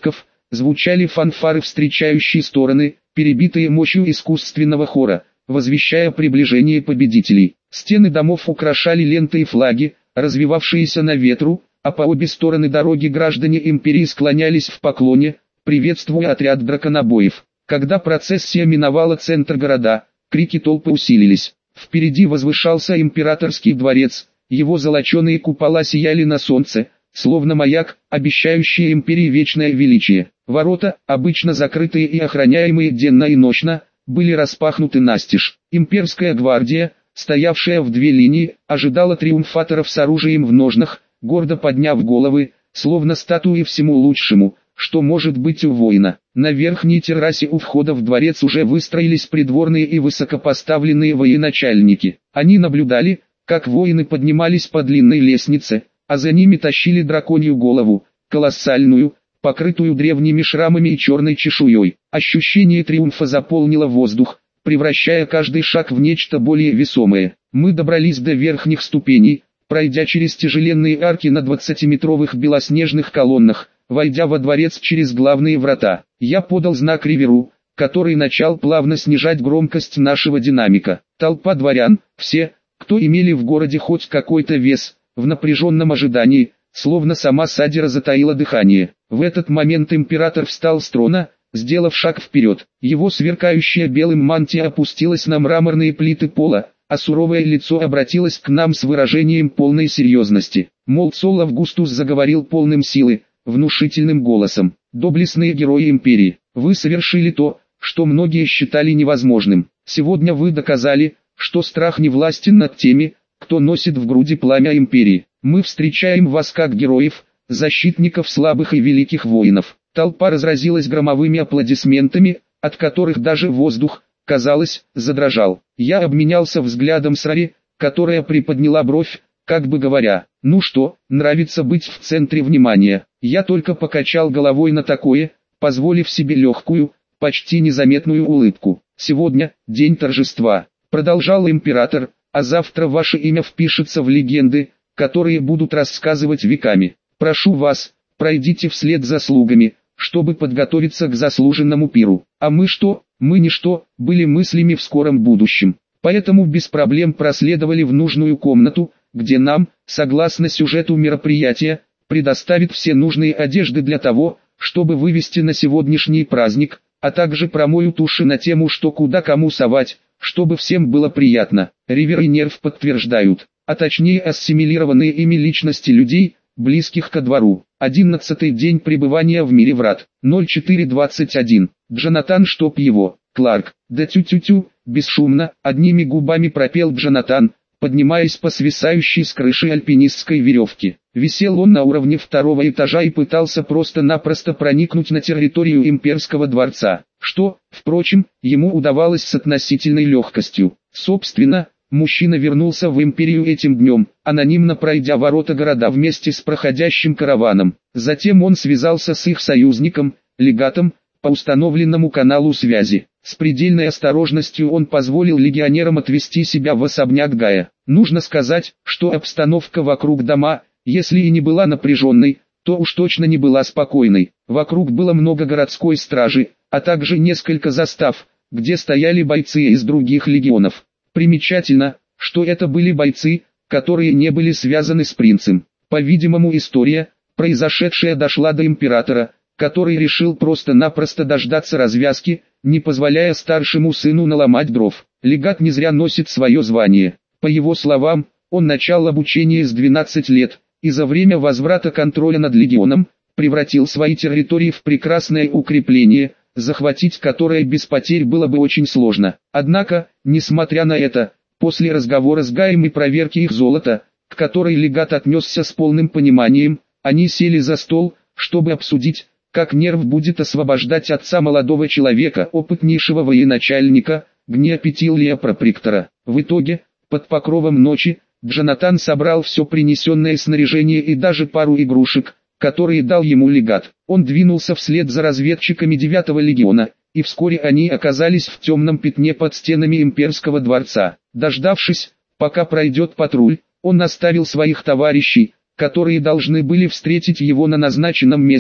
звучали фанфары встречающие стороны, перебитые мощью искусственного хора, возвещая приближение победителей. Стены домов украшали ленты и флаги, развивавшиеся на ветру, а по обе стороны дороги граждане империи склонялись в поклоне, приветствуя отряд драконобоев. Когда процессия миновала центр города, крики толпы усилились. Впереди возвышался императорский дворец, его золоченые купола сияли на солнце, словно маяк, обещающий империи вечное величие. Ворота, обычно закрытые и охраняемые денно и ночно, были распахнуты настежь. Имперская гвардия, стоявшая в две линии, ожидала триумфаторов с оружием в ножнах, гордо подняв головы, словно статуи всему лучшему, что может быть у воина. На верхней террасе у входа в дворец уже выстроились придворные и высокопоставленные военачальники. Они наблюдали, как воины поднимались по длинной лестнице, а за ними тащили драконью голову, колоссальную, покрытую древними шрамами и черной чешуей. Ощущение триумфа заполнило воздух, превращая каждый шаг в нечто более весомое. Мы добрались до верхних ступеней, пройдя через тяжеленные арки на двадцатиметровых белоснежных колоннах, войдя во дворец через главные врата. Я подал знак Риверу, который начал плавно снижать громкость нашего динамика. Толпа дворян, все, кто имели в городе хоть какой-то вес, в напряженном ожидании, словно сама Садира затаила дыхание. В этот момент император встал с трона, сделав шаг вперед. Его сверкающая белым мантия опустилась на мраморные плиты пола, а суровое лицо обратилось к нам с выражением полной серьезности. Молцол Августус заговорил полным силы, внушительным голосом. «Доблестные герои империи, вы совершили то, что многие считали невозможным. Сегодня вы доказали, что страх не властен над теми, кто носит в груди пламя империи. Мы встречаем вас как героев, защитников слабых и великих воинов». Толпа разразилась громовыми аплодисментами, от которых даже воздух, казалось, задрожал. Я обменялся взглядом с Рари, которая приподняла бровь, как бы говоря: «Ну что, нравится быть в центре внимания?» Я только покачал головой на такое, позволив себе легкую, почти незаметную улыбку. «Сегодня день торжества», — продолжал император, «а завтра ваше имя впишется в легенды, которые будут рассказывать веками. Прошу вас, пройдите вслед за слугами, чтобы подготовиться к заслуженному пиру. А мы что, мы ничто, были мыслями в скором будущем. Поэтому без проблем проследовали в нужную комнату, где нам, согласно сюжету мероприятия, предоставят все нужные одежды для того, чтобы вывести на сегодняшний праздник, а также промоют уши на тему, что куда кому совать, чтобы всем было приятно. Ривер и Нерв подтверждают, а точнее ассимилированные ими личности людей, близких ко двору. Одиннадцатый день пребывания в мире врат. ноль четыре двадцать один. Джонатан, чтоб его. Кларк. Да тю-тю-тю, бесшумно, одними губами пропел Джонатан, поднимаясь по свисающей с крыши альпинистской веревке. Висел он на уровне второго этажа и пытался просто-напросто проникнуть на территорию имперского дворца, что, впрочем, ему удавалось с относительной легкостью. Собственно, мужчина вернулся в империю этим днем, анонимно пройдя ворота города вместе с проходящим караваном. Затем он связался с их союзником, легатом, по установленному каналу связи. С предельной осторожностью он позволил легионерам отвести себя в особняк Гая. Нужно сказать, что обстановка вокруг дома, если и не была напряженной, то уж точно не была спокойной. Вокруг было много городской стражи, а также несколько застав, где стояли бойцы из других легионов. Примечательно, что это были бойцы, которые не были связаны с принцем. По-видимому, история, произошедшая, дошла до императора, который решил просто-напросто дождаться развязки, не позволяя старшему сыну наломать дров. Легат не зря носит свое звание. По его словам, он начал обучение с двенадцати лет, и за время возврата контроля над легионом, превратил свои территории в прекрасное укрепление, захватить которое без потерь было бы очень сложно. Однако, несмотря на это, после разговора с Гаем и проверки их золота, к которой легат отнесся с полным пониманием, они сели за стол, чтобы обсудить, как Нерв будет освобождать отца молодого человека, опытнейшего военачальника, Гнеопетилия Проприктора. В итоге, под покровом ночи, Джонатан собрал все принесенное снаряжение и даже пару игрушек, которые дал ему легат. Он двинулся вслед за разведчиками девятого легиона, и вскоре они оказались в темном пятне под стенами имперского дворца. Дождавшись, пока пройдет патруль, он оставил своих товарищей, которые должны были встретить его на назначенном месте,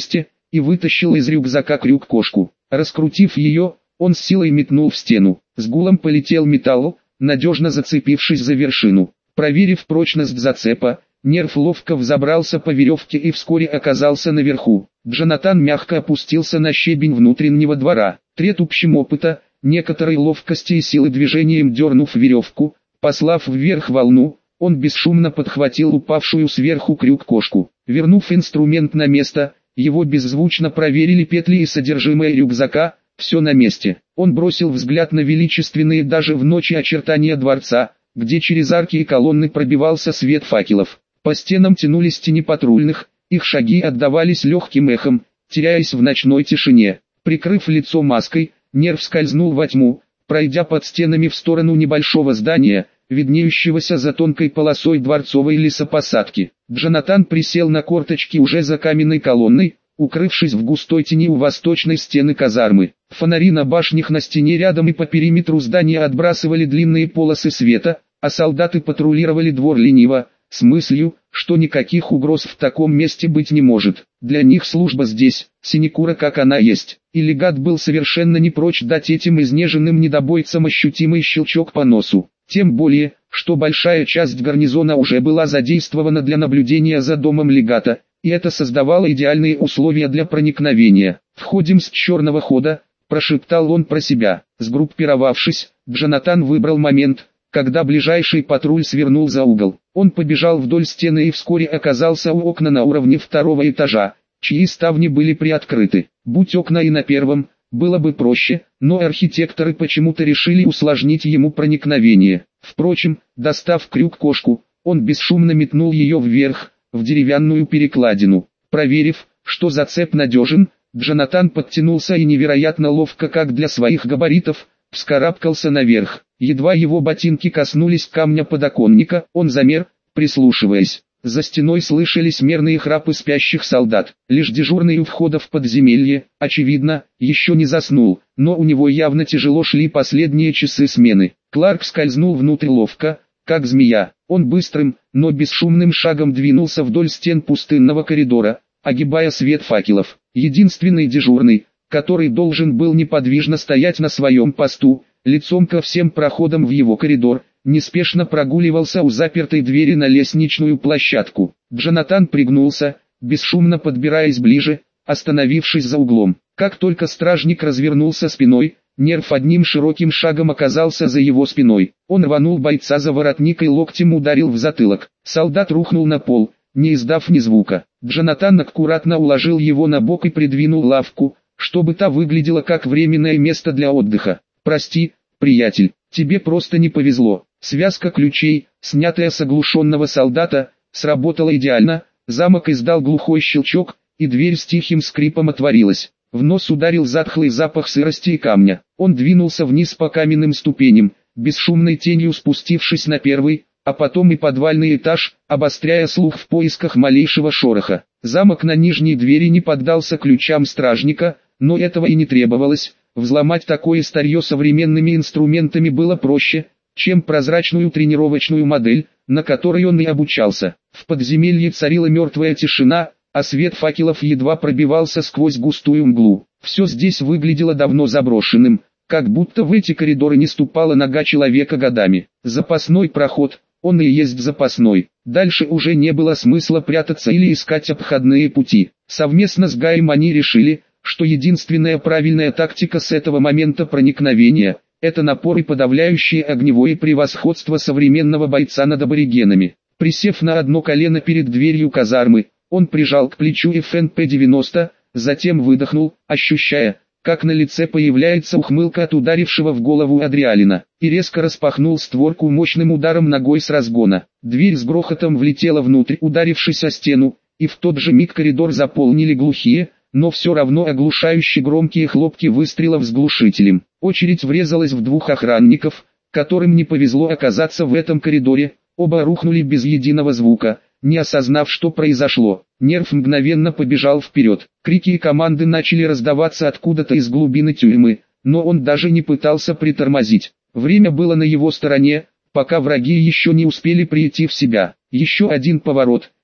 и вытащил из рюкзака крюк-кошку. Раскрутив ее, он с силой метнул в стену. С гулом полетел металл, надежно зацепившись за вершину. Проверив прочность зацепа, Нерв ловко взобрался по веревке и вскоре оказался наверху. Джонатан мягко опустился на щебень внутреннего двора. Трет общим опыта, некоторой ловкости и силы движением дернув веревку, послав вверх волну, он бесшумно подхватил упавшую сверху крюк-кошку. Вернув инструмент на место, его беззвучно проверили петли и содержимое рюкзака, все на месте. Он бросил взгляд на величественные даже в ночи очертания дворца, где через арки и колонны пробивался свет факелов. По стенам тянулись тени патрульных, их шаги отдавались легким эхом, теряясь в ночной тишине. Прикрыв лицо маской, Нерв скользнул во тьму, пройдя под стенами в сторону небольшого здания, виднеющегося за тонкой полосой дворцовой лесопосадки. Джонатан присел на корточки уже за каменной колонной, укрывшись в густой тени у восточной стены казармы. Фонари на башнях на стене рядом и по периметру здания отбрасывали длинные полосы света, а солдаты патрулировали двор лениво, с мыслью, что никаких угроз в таком месте быть не может. Для них служба здесь, синекура как она есть. И легат был совершенно не прочь дать этим изнеженным недобойцам ощутимый щелчок по носу. Тем более, что большая часть гарнизона уже была задействована для наблюдения за домом легата, и это создавало идеальные условия для проникновения. «Входим с черного хода», – прошептал он про себя. Сгруппировавшись, Джонатан выбрал момент, когда ближайший патруль свернул за угол. Он побежал вдоль стены и вскоре оказался у окна на уровне второго этажа, чьи ставни были приоткрыты. Будь окна и на первом, было бы проще, но архитекторы почему-то решили усложнить ему проникновение. Впрочем, достав крюк-кошку, он бесшумно метнул ее вверх, в деревянную перекладину. Проверив, что зацеп надежен, Джонатан подтянулся и невероятно ловко, как для своих габаритов, вскарабкался наверх. Едва его ботинки коснулись камня подоконника, он замер, прислушиваясь. За стеной слышались мерные храпы спящих солдат. Лишь дежурный у входа в подземелье, очевидно, еще не заснул, но у него явно тяжело шли последние часы смены. Кларк скользнул внутрь ловко, как змея. Он быстрым, но бесшумным шагом двинулся вдоль стен пустынного коридора, огибая свет факелов. Единственный дежурный, который должен был неподвижно стоять на своем посту, лицом ко всем проходам в его коридор, неспешно прогуливался у запертой двери на лестничную площадку. Джонатан пригнулся, бесшумно подбираясь ближе, остановившись за углом. Как только стражник развернулся спиной, Нерв одним широким шагом оказался за его спиной. Он рванул бойца за воротник и локтем ударил в затылок. Солдат рухнул на пол, не издав ни звука. Джонатан аккуратно уложил его на бок и придвинул лавку, чтобы та выглядела как временное место для отдыха. «Прости, приятель, тебе просто не повезло». Связка ключей, снятая с оглушенного солдата, сработала идеально, замок издал глухой щелчок, и дверь с тихим скрипом отворилась. В нос ударил затхлый запах сырости и камня. Он двинулся вниз по каменным ступеням, бесшумной тенью спустившись на первый, а потом и подвальный этаж, обостряя слух в поисках малейшего шороха. Замок на нижней двери не поддался ключам стражника, но этого и не требовалось. Взломать такое старье современными инструментами было проще, чем прозрачную тренировочную модель, на которой он и обучался. В подземелье царила мертвая тишина, а свет факелов едва пробивался сквозь густую мглу. Все здесь выглядело давно заброшенным, как будто в эти коридоры не ступала нога человека годами. Запасной проход, он и есть запасной. Дальше уже не было смысла прятаться или искать обходные пути. Совместно с Гаем они решили, что единственная правильная тактика с этого момента проникновения – это напор и подавляющее огневое превосходство современного бойца над аборигенами. Присев на одно колено перед дверью казармы, он прижал к плечу эф эн пэ девяносто, затем выдохнул, ощущая, как на лице появляется ухмылка от ударившего в голову адреналина, и резко распахнул створку мощным ударом ногой с разгона. Дверь с грохотом влетела внутрь, ударившись о стену, и в тот же миг коридор заполнили глухие, но все равно оглушающие громкие хлопки выстрелов с глушителем. Очередь врезалась в двух охранников, которым не повезло оказаться в этом коридоре, оба рухнули без единого звука, не осознав, что произошло. Нерв мгновенно побежал вперед. Крики и команды начали раздаваться откуда-то из глубины тюрьмы, но он даже не пытался притормозить. Время было на его стороне, пока враги еще не успели прийти в себя. Еще один поворот,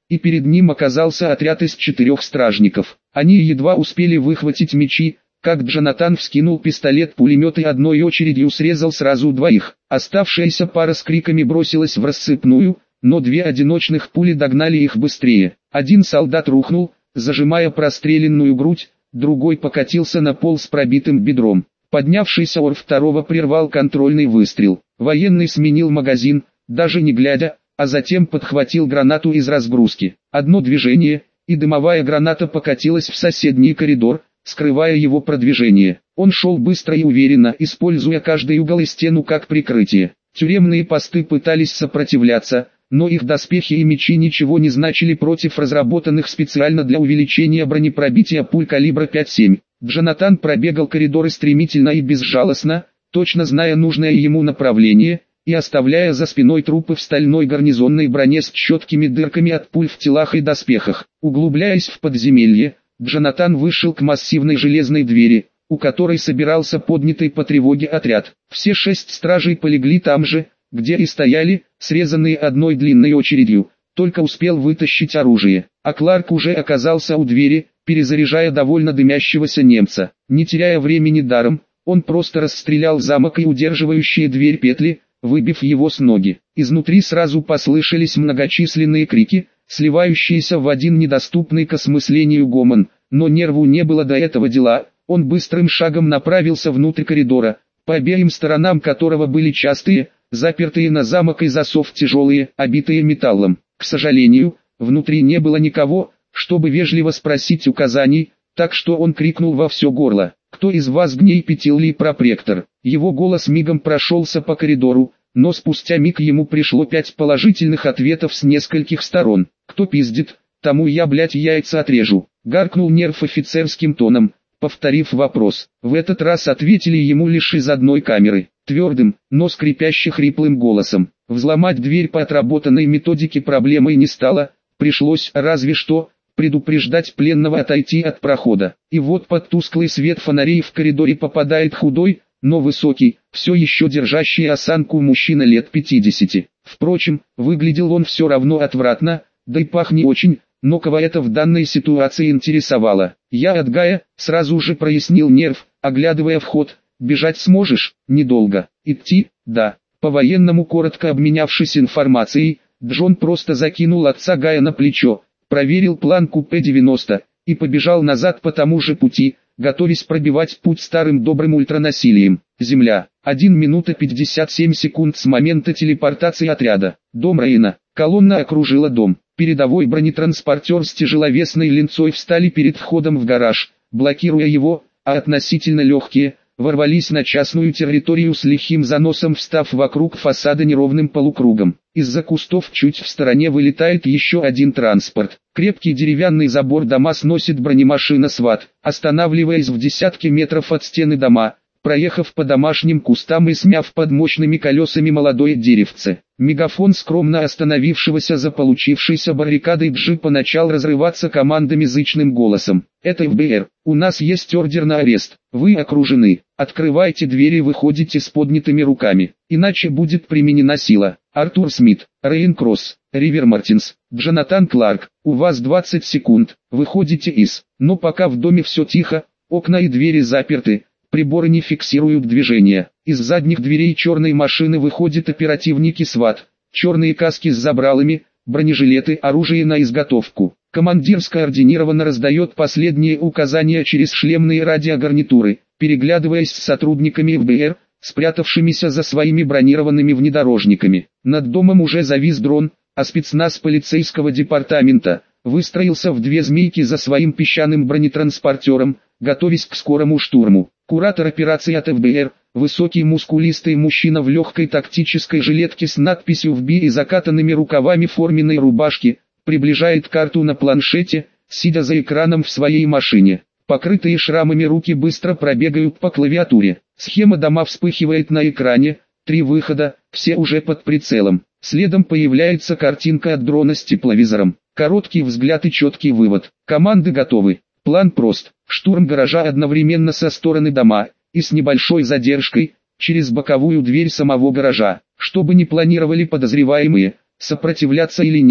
и перед ним оказался отряд из четырех стражников. Они едва успели выхватить мечи, как Джонатан вскинул пистолет-пулемет и одной очередью срезал сразу двоих. Оставшаяся пара с криками бросилась в рассыпную, но две одиночных пули догнали их быстрее. Один солдат рухнул, зажимая простреленную грудь, другой покатился на пол с пробитым бедром. Поднявшийся ор второго прервал контрольный выстрел. Военный сменил магазин, даже не глядя, а затем подхватил гранату из разгрузки. Одно движение, и дымовая граната покатилась в соседний коридор, скрывая его продвижение. Он шел быстро и уверенно, используя каждый угол и стену как прикрытие. Тюремные посты пытались сопротивляться, но их доспехи и мечи ничего не значили против разработанных специально для увеличения бронепробития пуль калибра пять семь. Джонатан пробегал коридоры стремительно и безжалостно, точно зная нужное ему направление, и оставляя за спиной трупы в стальной гарнизонной броне с четкими дырками от пуль в телах и доспехах. Углубляясь в подземелье, Джонатан вышел к массивной железной двери, у которой собирался поднятый по тревоге отряд. Все шесть стражей полегли там же, где и стояли, срезанные одной длинной очередью, только успел вытащить оружие, а Кларк уже оказался у двери, перезаряжая довольно дымящегося немца. Не теряя времени даром, он просто расстрелял замок и удерживающие дверь петли, выбив его с ноги. Изнутри сразу послышались многочисленные крики, сливающиеся в один недоступный к осмыслению гомон, но нерву не было до этого дела. Он быстрым шагом направился внутрь коридора, по обеим сторонам которого были частые, запертые на замок и засов тяжелые, обитые металлом. К сожалению, внутри не было никого, чтобы вежливо спросить указаний, так что он крикнул во все горло: «Кто из вас гней петилли пропректор?» Его голос мигом прошелся по коридору, но спустя миг ему пришло пять положительных ответов с нескольких сторон. «Кто пиздит, тому я, блять, яйца отрежу», — гаркнул Нерв офицерским тоном, повторив вопрос. В этот раз ответили ему лишь из одной камеры, твердым, но скрипяще хриплым голосом. Взломать дверь по отработанной методике проблемой не стало, пришлось разве что предупреждать пленного отойти от прохода. И вот под тусклый свет фонарей в коридоре попадает худой, но высокий, все еще держащий осанку мужчина лет пятидесяти. Впрочем, выглядел он все равно отвратно, да и пах не очень, но кого это в данной ситуации интересовало. «Я от Гая», сразу же прояснил Нерв, оглядывая вход. «Бежать сможешь?» «Недолго. Идти?» «Да». По-военному коротко обменявшись информацией, Джон просто закинул отца Гая на плечо, проверил план купе девяносто, и побежал назад по тому же пути, готовясь пробивать путь старым добрым ультранасилием. Земля. один минута пятьдесят семь секунд с момента телепортации отряда. Дом Рейна. Колонна окружила дом. Передовой бронетранспортер с тяжеловесной линцой встали перед входом в гараж, блокируя его, а относительно легкие ворвались на частную территорию с лихим заносом, встав вокруг фасада неровным полукругом. Из-за кустов чуть в стороне вылетает еще один транспорт. Крепкий деревянный забор дома сносит бронемашина СВАТ, останавливаясь в десятке метров от стены дома, проехав по домашним кустам и смяв под мощными колесами молодое деревце. Мегафон скромно остановившегося за получившейся баррикадой джипа начал разрываться командами зычным голосом. «Это эф бэ эр, у нас есть ордер на арест, вы окружены, открывайте двери и выходите с поднятыми руками, иначе будет применена сила». Артур Смит, Рейн Кросс, Ривер Мартинс, Джонатан Кларк, у вас двадцать секунд, выходите из, но пока в доме все тихо, окна и двери заперты, приборы не фиксируют движения. Из задних дверей черной машины выходят оперативники СВАТ, черные каски с забралами, бронежилеты, оружие на изготовку. Командир скоординированно раздает последние указания через шлемные радиогарнитуры, переглядываясь с сотрудниками эф бэ эр, спрятавшимися за своими бронированными внедорожниками. Над домом уже завис дрон, а спецназ полицейского департамента выстроился в две змейки за своим песчаным бронетранспортером, готовясь к скорому штурму. Куратор операции от эф бэ эр, высокий мускулистый мужчина в легкой тактической жилетке с надписью «ФБИ» и закатанными рукавами форменной рубашки, приближает карту на планшете, сидя за экраном в своей машине. Покрытые шрамами руки быстро пробегают по клавиатуре. Схема дома вспыхивает на экране, три выхода, все уже под прицелом. Следом появляется картинка от дрона с тепловизором. Короткий взгляд и четкий вывод. Команды готовы. План прост. Штурм гаража одновременно со стороны дома, и с небольшой задержкой, через боковую дверь самого гаража. Что бы ни планировали подозреваемые, сопротивляться или нет,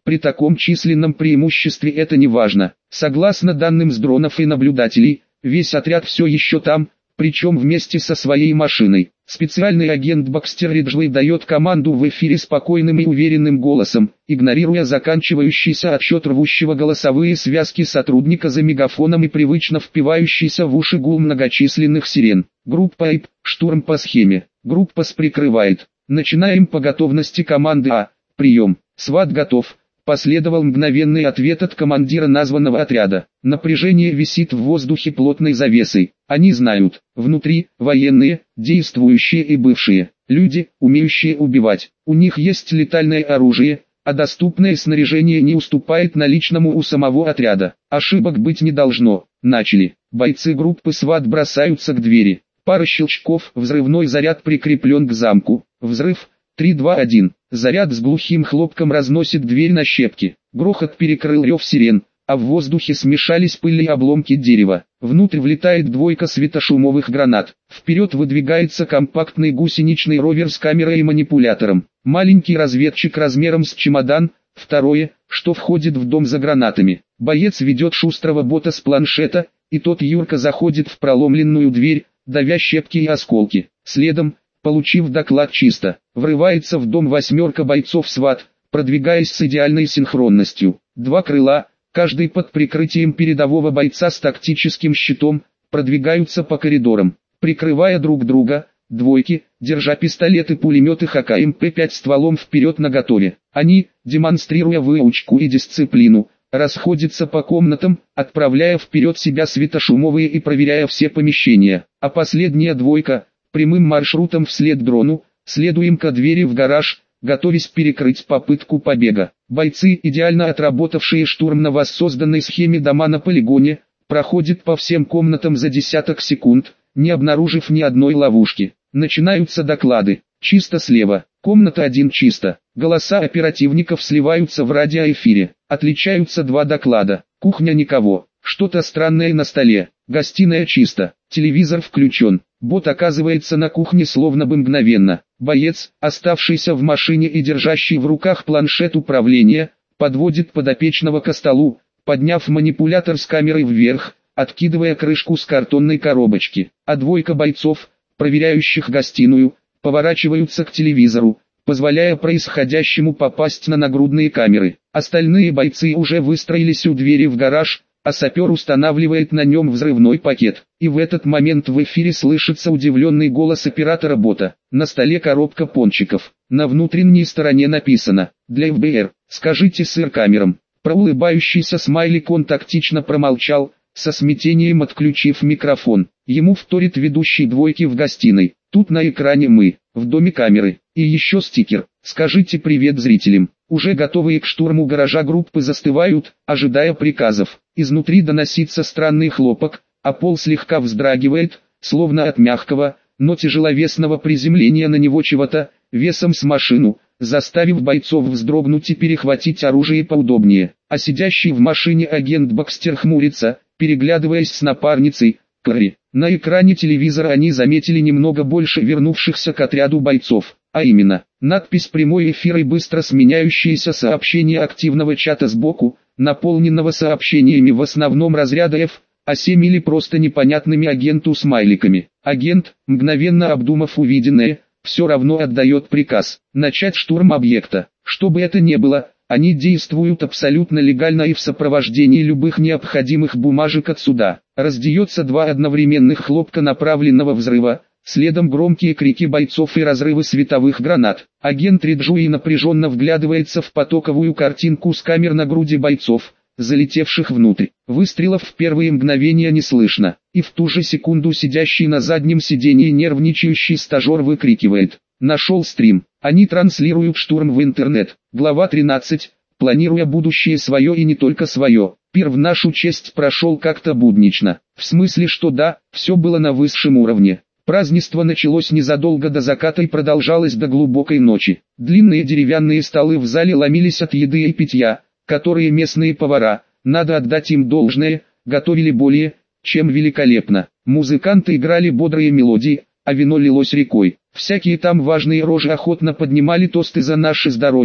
При таком численном преимуществе это не важно. Согласно данным с дронов и наблюдателей, весь отряд все еще там, причем вместе со своей машиной. Специальный агент Бакстер Риджвей дает команду в эфире спокойным и уверенным голосом, игнорируя заканчивающийся отсчет рвущего голосовые связки сотрудника за мегафоном и привычно впивающийся в уши гул многочисленных сирен. Группа эй пи, штурм по схеме. Группа С прикрывает. Начинаем по готовности команды А. Прием. СВАТ готов. Последовал мгновенный ответ от командира названного отряда. Напряжение висит в воздухе плотной завесой. Они знают, внутри, военные, действующие и бывшие, люди, умеющие убивать. У них есть летальное оружие, а доступное снаряжение не уступает наличному у самого отряда. Ошибок быть не должно. Начали. Бойцы группы СВАТ бросаются к двери. Пара щелчков, взрывной заряд прикреплен к замку. Взрыв. три, два, один. Заряд с глухим хлопком разносит дверь на щепки. Грохот перекрыл рев сирен, а в воздухе смешались пыль и обломки дерева. Внутрь влетает двойка светошумовых гранат. Вперед выдвигается компактный гусеничный ровер с камерой и манипулятором. Маленький разведчик размером с чемодан. Второе, что входит в дом за гранатами. Боец ведет шустрого бота с планшета, и тот юрко заходит в проломленную дверь, давя щепки и осколки. Следом, получив доклад чисто, врывается в дом восьмерка бойцов СВАТ, продвигаясь с идеальной синхронностью. Два крыла, каждый под прикрытием передового бойца с тактическим щитом, продвигаются по коридорам, прикрывая друг друга. Двойки, держа пистолеты, пулеметы Х К М П пять стволом вперед наготове. Они, демонстрируя выучку и дисциплину, расходятся по комнатам, отправляя вперед себя светошумовые и проверяя все помещения. А последняя двойка, прямым маршрутом вслед дрону, следуем ко двери в гараж, готовясь перекрыть попытку побега. Бойцы, идеально отработавшие штурм на воссозданной схеме дома на полигоне, проходят по всем комнатам за десяток секунд, не обнаружив ни одной ловушки. Начинаются доклады. Чисто слева. Комната один чисто. Голоса оперативников сливаются в радиоэфире. Отличаются два доклада. Кухня никого. Что-то странное на столе. Гостиная чисто. Телевизор включен. Бот оказывается на кухне словно бы мгновенно. Боец, оставшийся в машине и держащий в руках планшет управления, подводит подопечного ко столу, подняв манипулятор с камерой вверх, откидывая крышку с картонной коробочки. А двойка бойцов, проверяющих гостиную, поворачиваются к телевизору, позволяя происходящему попасть на нагрудные камеры. Остальные бойцы уже выстроились у двери в гараж, а сапер устанавливает на нем взрывной пакет. И в этот момент в эфире слышится удивленный голос оператора бота. На столе коробка пончиков. На внутренней стороне написано «Для Эф Бэ Эр». «Скажите, сэр, камерам». Про улыбающийся смайлик он тактично промолчал, со смятением отключив микрофон. Ему вторит ведущий двойки в гостиной. Тут на экране мы, в доме камеры. И еще стикер «Скажите привет зрителям». Уже готовые к штурму гаража группы застывают, ожидая приказов. Изнутри доносится странный хлопок, а пол слегка вздрагивает, словно от мягкого, но тяжеловесного приземления на него чего-то, весом с машину, заставив бойцов вздрогнуть и перехватить оружие поудобнее. А сидящий в машине агент Бакстер хмурится, переглядываясь с напарницей, Кэрри. На экране телевизора они заметили немного больше вернувшихся к отряду бойцов, а именно, надпись «Прямой эфир» и быстро сменяющиеся сообщения активного чата сбоку, наполненного сообщениями в основном разряда F, а семь или просто непонятными агенту смайликами. Агент, мгновенно обдумав увиденное, все равно отдает приказ начать штурм объекта. Что бы это ни было, они действуют абсолютно легально и в сопровождении любых необходимых бумажек от суда. Раздается два одновременных хлопка направленного взрыва, следом громкие крики бойцов и разрывы световых гранат. Агент Риджуи напряженно вглядывается в потоковую картинку с камер на груди бойцов, залетевших внутрь. Выстрелов в первые мгновения не слышно, и в ту же секунду сидящий на заднем сиденье нервничающий стажер выкрикивает: «Нашел стрим!» Они транслируют штурм в интернет. Глава тринадцать. Планируя будущее свое и не только свое, пир в нашу честь прошел как-то буднично. В смысле, что да, все было на высшем уровне. Празднество началось незадолго до заката и продолжалось до глубокой ночи. Длинные деревянные столы в зале ломились от еды и питья, которые местные повара, надо отдать им должное, готовили более, чем великолепно. Музыканты играли бодрые мелодии, а вино лилось рекой. Всякие там важные рожи охотно поднимали тосты за наше здоровье,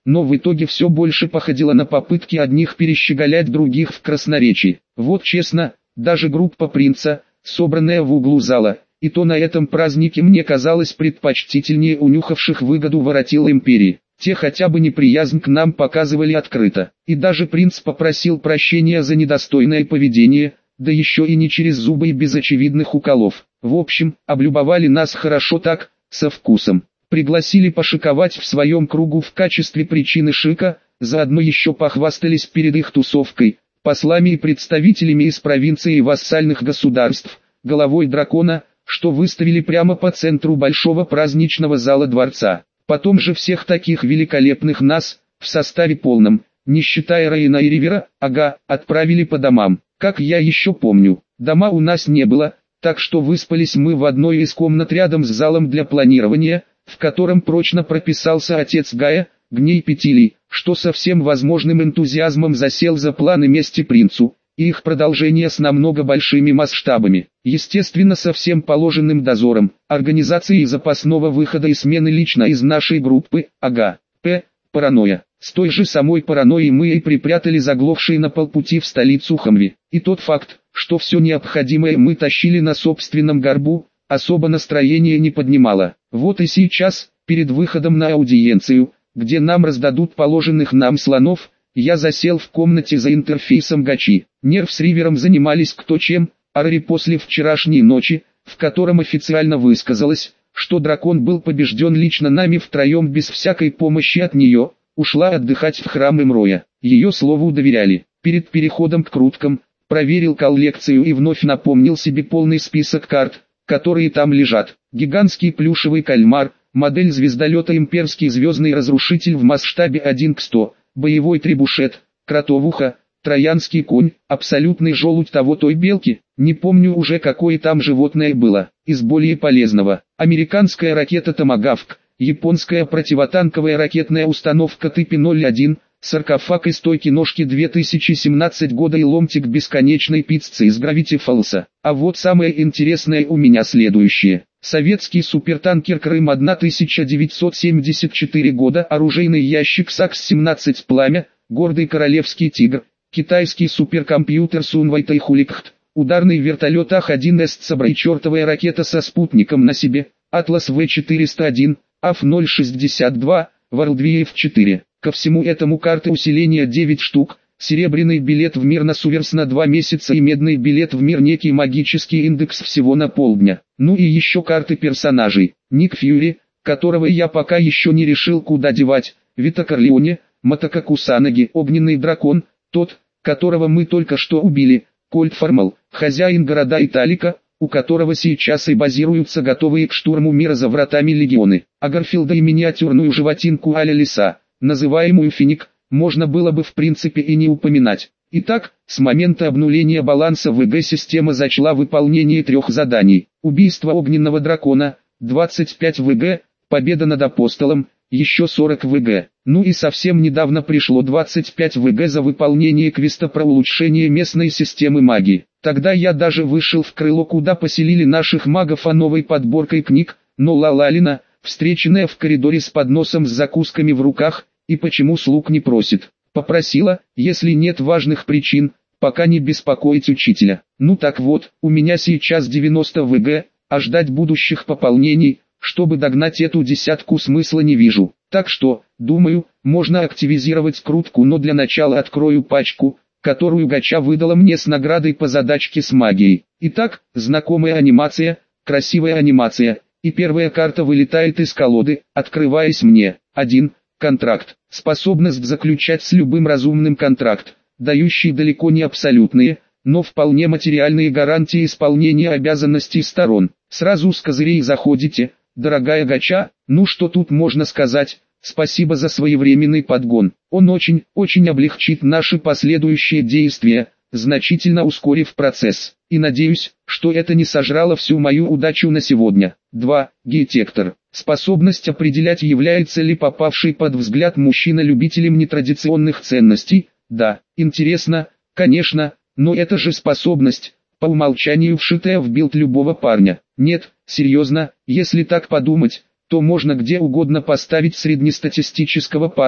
но в итоге все больше походило на попытки одних перещеголять других в красноречии. Вот честно, даже группа принца, собранная в углу зала, и то на этом празднике мне казалось предпочтительнее унюхавших выгоду воротил империи. Те хотя бы неприязнь к нам показывали открыто. И даже принц попросил прощения за недостойное поведение, да еще и не через зубы и без очевидных уколов. В общем, облюбовали нас хорошо так, со вкусом. Пригласили пошиковать в своем кругу в качестве причины шика, заодно еще похвастались перед их тусовкой, послами и представителями из провинции и вассальных государств, головой дракона, что выставили прямо по центру большого праздничного зала дворца. Потом же всех таких великолепных нас, в составе полном, не считая Рейна и Ривера, ага, отправили по домам. Как я еще помню, дома у нас не было, так что выспались мы в одной из комнат рядом с залом для планирования, в котором прочно прописался отец Гая, Гней Петилий, что со всем возможным энтузиазмом засел за планы мести принцу, и их продолжение с намного большими масштабами, естественно со всем положенным дозором, организацией запасного выхода и смены лично из нашей группы, ага, П, паранойя. С той же самой паранойей мы и припрятали заглохшие на полпути в столицу Хамви, и тот факт, что все необходимое мы тащили на собственном горбу, особо настроение не поднимало. Вот и сейчас, перед выходом на аудиенцию, где нам раздадут положенных нам слонов, я засел в комнате за интерфейсом Гачи. Нерв с Ривером занимались кто чем, а Рари после вчерашней ночи, в котором официально высказалось, что дракон был побежден лично нами втроем без всякой помощи от нее, ушла отдыхать в храм Имроя. Ее слову доверяли. Перед переходом к круткам, проверил коллекцию и вновь напомнил себе полный список карт, которые там лежат. Гигантский плюшевый кальмар, модель звездолета «Имперский звездный разрушитель» в масштабе один к ста, боевой трибушет, кротовуха, троянский конь, абсолютный желудь того той белки, не помню уже какое там животное было, из более полезного. Американская ракета «Томагавк», японская противотанковая ракетная установка Т П ноль один, саркофаг и стойки ножки две тысячи семнадцатого года и ломтик бесконечной пиццы из Gravity Falls. А вот самое интересное у меня следующее. Советский супертанкер Крым тысяча девятьсот семьдесят четвёртого года, оружейный ящик САКС семнадцать «Пламя», гордый королевский тигр, китайский суперкомпьютер Сунвай Тайхуликхт, ударный вертолет Ах один эс Цабра и чертовая ракета со спутником на себе, Атлас В четыреста один, А Ф ноль шестьдесят два, Ворлдвиев четыре. Ко всему этому карты усиления девять штук, серебряный билет в мир на Суверс на два месяца и медный билет в мир некий магический индекс всего на полдня. Ну и еще карты персонажей. Ник Фьюри, которого я пока еще не решил куда девать, Вита Корлеоне, Мотока Кусанаги, Огненный дракон, тот, которого мы только что убили, Кольт Формал, хозяин города Италика, у которого сейчас и базируются готовые к штурму мира за вратами легионы, а Гарфилда и миниатюрную животинку а-ля Лиса, называемую Финик, можно было бы в принципе и не упоминать. Итак, с момента обнуления баланса В Г система зачла выполнение трех заданий. Убийство огненного дракона, двадцать пять В Г, победа над апостолом, еще сорок В Г. Ну и совсем недавно пришло двадцать пять В Г за выполнение квеста про улучшение местной системы магии. Тогда я даже вышел в крыло, куда поселили наших магов а новой подборкой книг, но Лалалина, встреченная в коридоре с подносом с закусками в руках, и почему слуг не просит, попросила, если нет важных причин, пока не беспокоить учителя. Ну так вот, у меня сейчас девяносто В Г, а ждать будущих пополнений, чтобы догнать эту десятку, смысла не вижу. Так что, думаю, можно активизировать крутку, но для начала открою пачку, которую Гача выдала мне с наградой по задачке с магией. Итак, знакомая анимация, красивая анимация, и первая карта вылетает из колоды, открываясь мне. один. Контракт. Способность заключать с любым разумным контракт, дающий далеко не абсолютные, но вполне материальные гарантии исполнения обязанностей сторон. Сразу с козырей заходите, дорогая Гача, ну что тут можно сказать, спасибо за своевременный подгон. Он очень, очень облегчит наши последующие действия, значительно ускорив процесс. И надеюсь, что это не сожрало всю мою удачу на сегодня. два. Детектор. Способность определять, является ли попавший под взгляд мужчина любителем нетрадиционных ценностей. Да, интересно, конечно, но это же способность, по умолчанию вшитая в билд любого парня. Нет, серьезно, если так подумать, то можно где угодно поставить среднестатистического парня,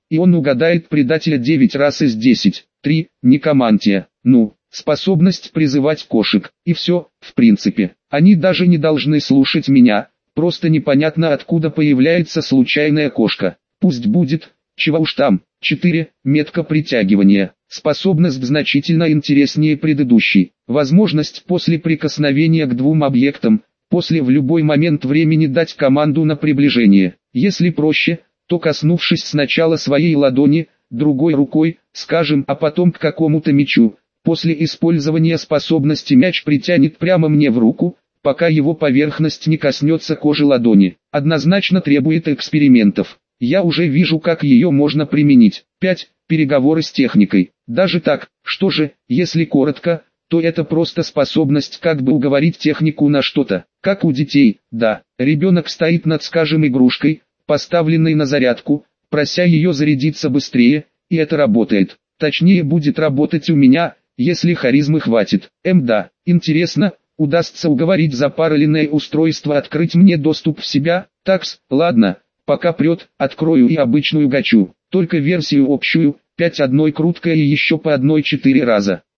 и он угадает предателя девять раз из десяти. три. Некромантия. Ну, способность призывать кошек. И все, в принципе. Они даже не должны слушать меня, просто непонятно откуда появляется случайная кошка. Пусть будет, чего уж там. четыре. Метка притягивания. Способность значительно интереснее предыдущей. Возможность после прикосновения к двум объектам, после в любой момент времени дать команду на приближение. Если проще, то коснувшись сначала своей ладони, другой рукой, скажем, а потом к какому-то мячу. После использования способности мяч притянет прямо мне в руку, пока его поверхность не коснется кожи ладони. Однозначно требует экспериментов. Я уже вижу, как ее можно применить. пять. Переговоры с техникой. Даже так, что же, если коротко, то это просто способность как бы уговорить технику на что-то. Как у детей, да. Ребенок стоит над, скажем, игрушкой, поставленной на зарядку, прося ее зарядиться быстрее, и это работает. Точнее будет работать у меня, если харизмы хватит. Мда, интересно, удастся уговорить запароленное устройство открыть мне доступ в себя? Такс, ладно, пока прет, открою и обычную гачу, только версию общую, пять одной круткая и еще по одной четыре раза.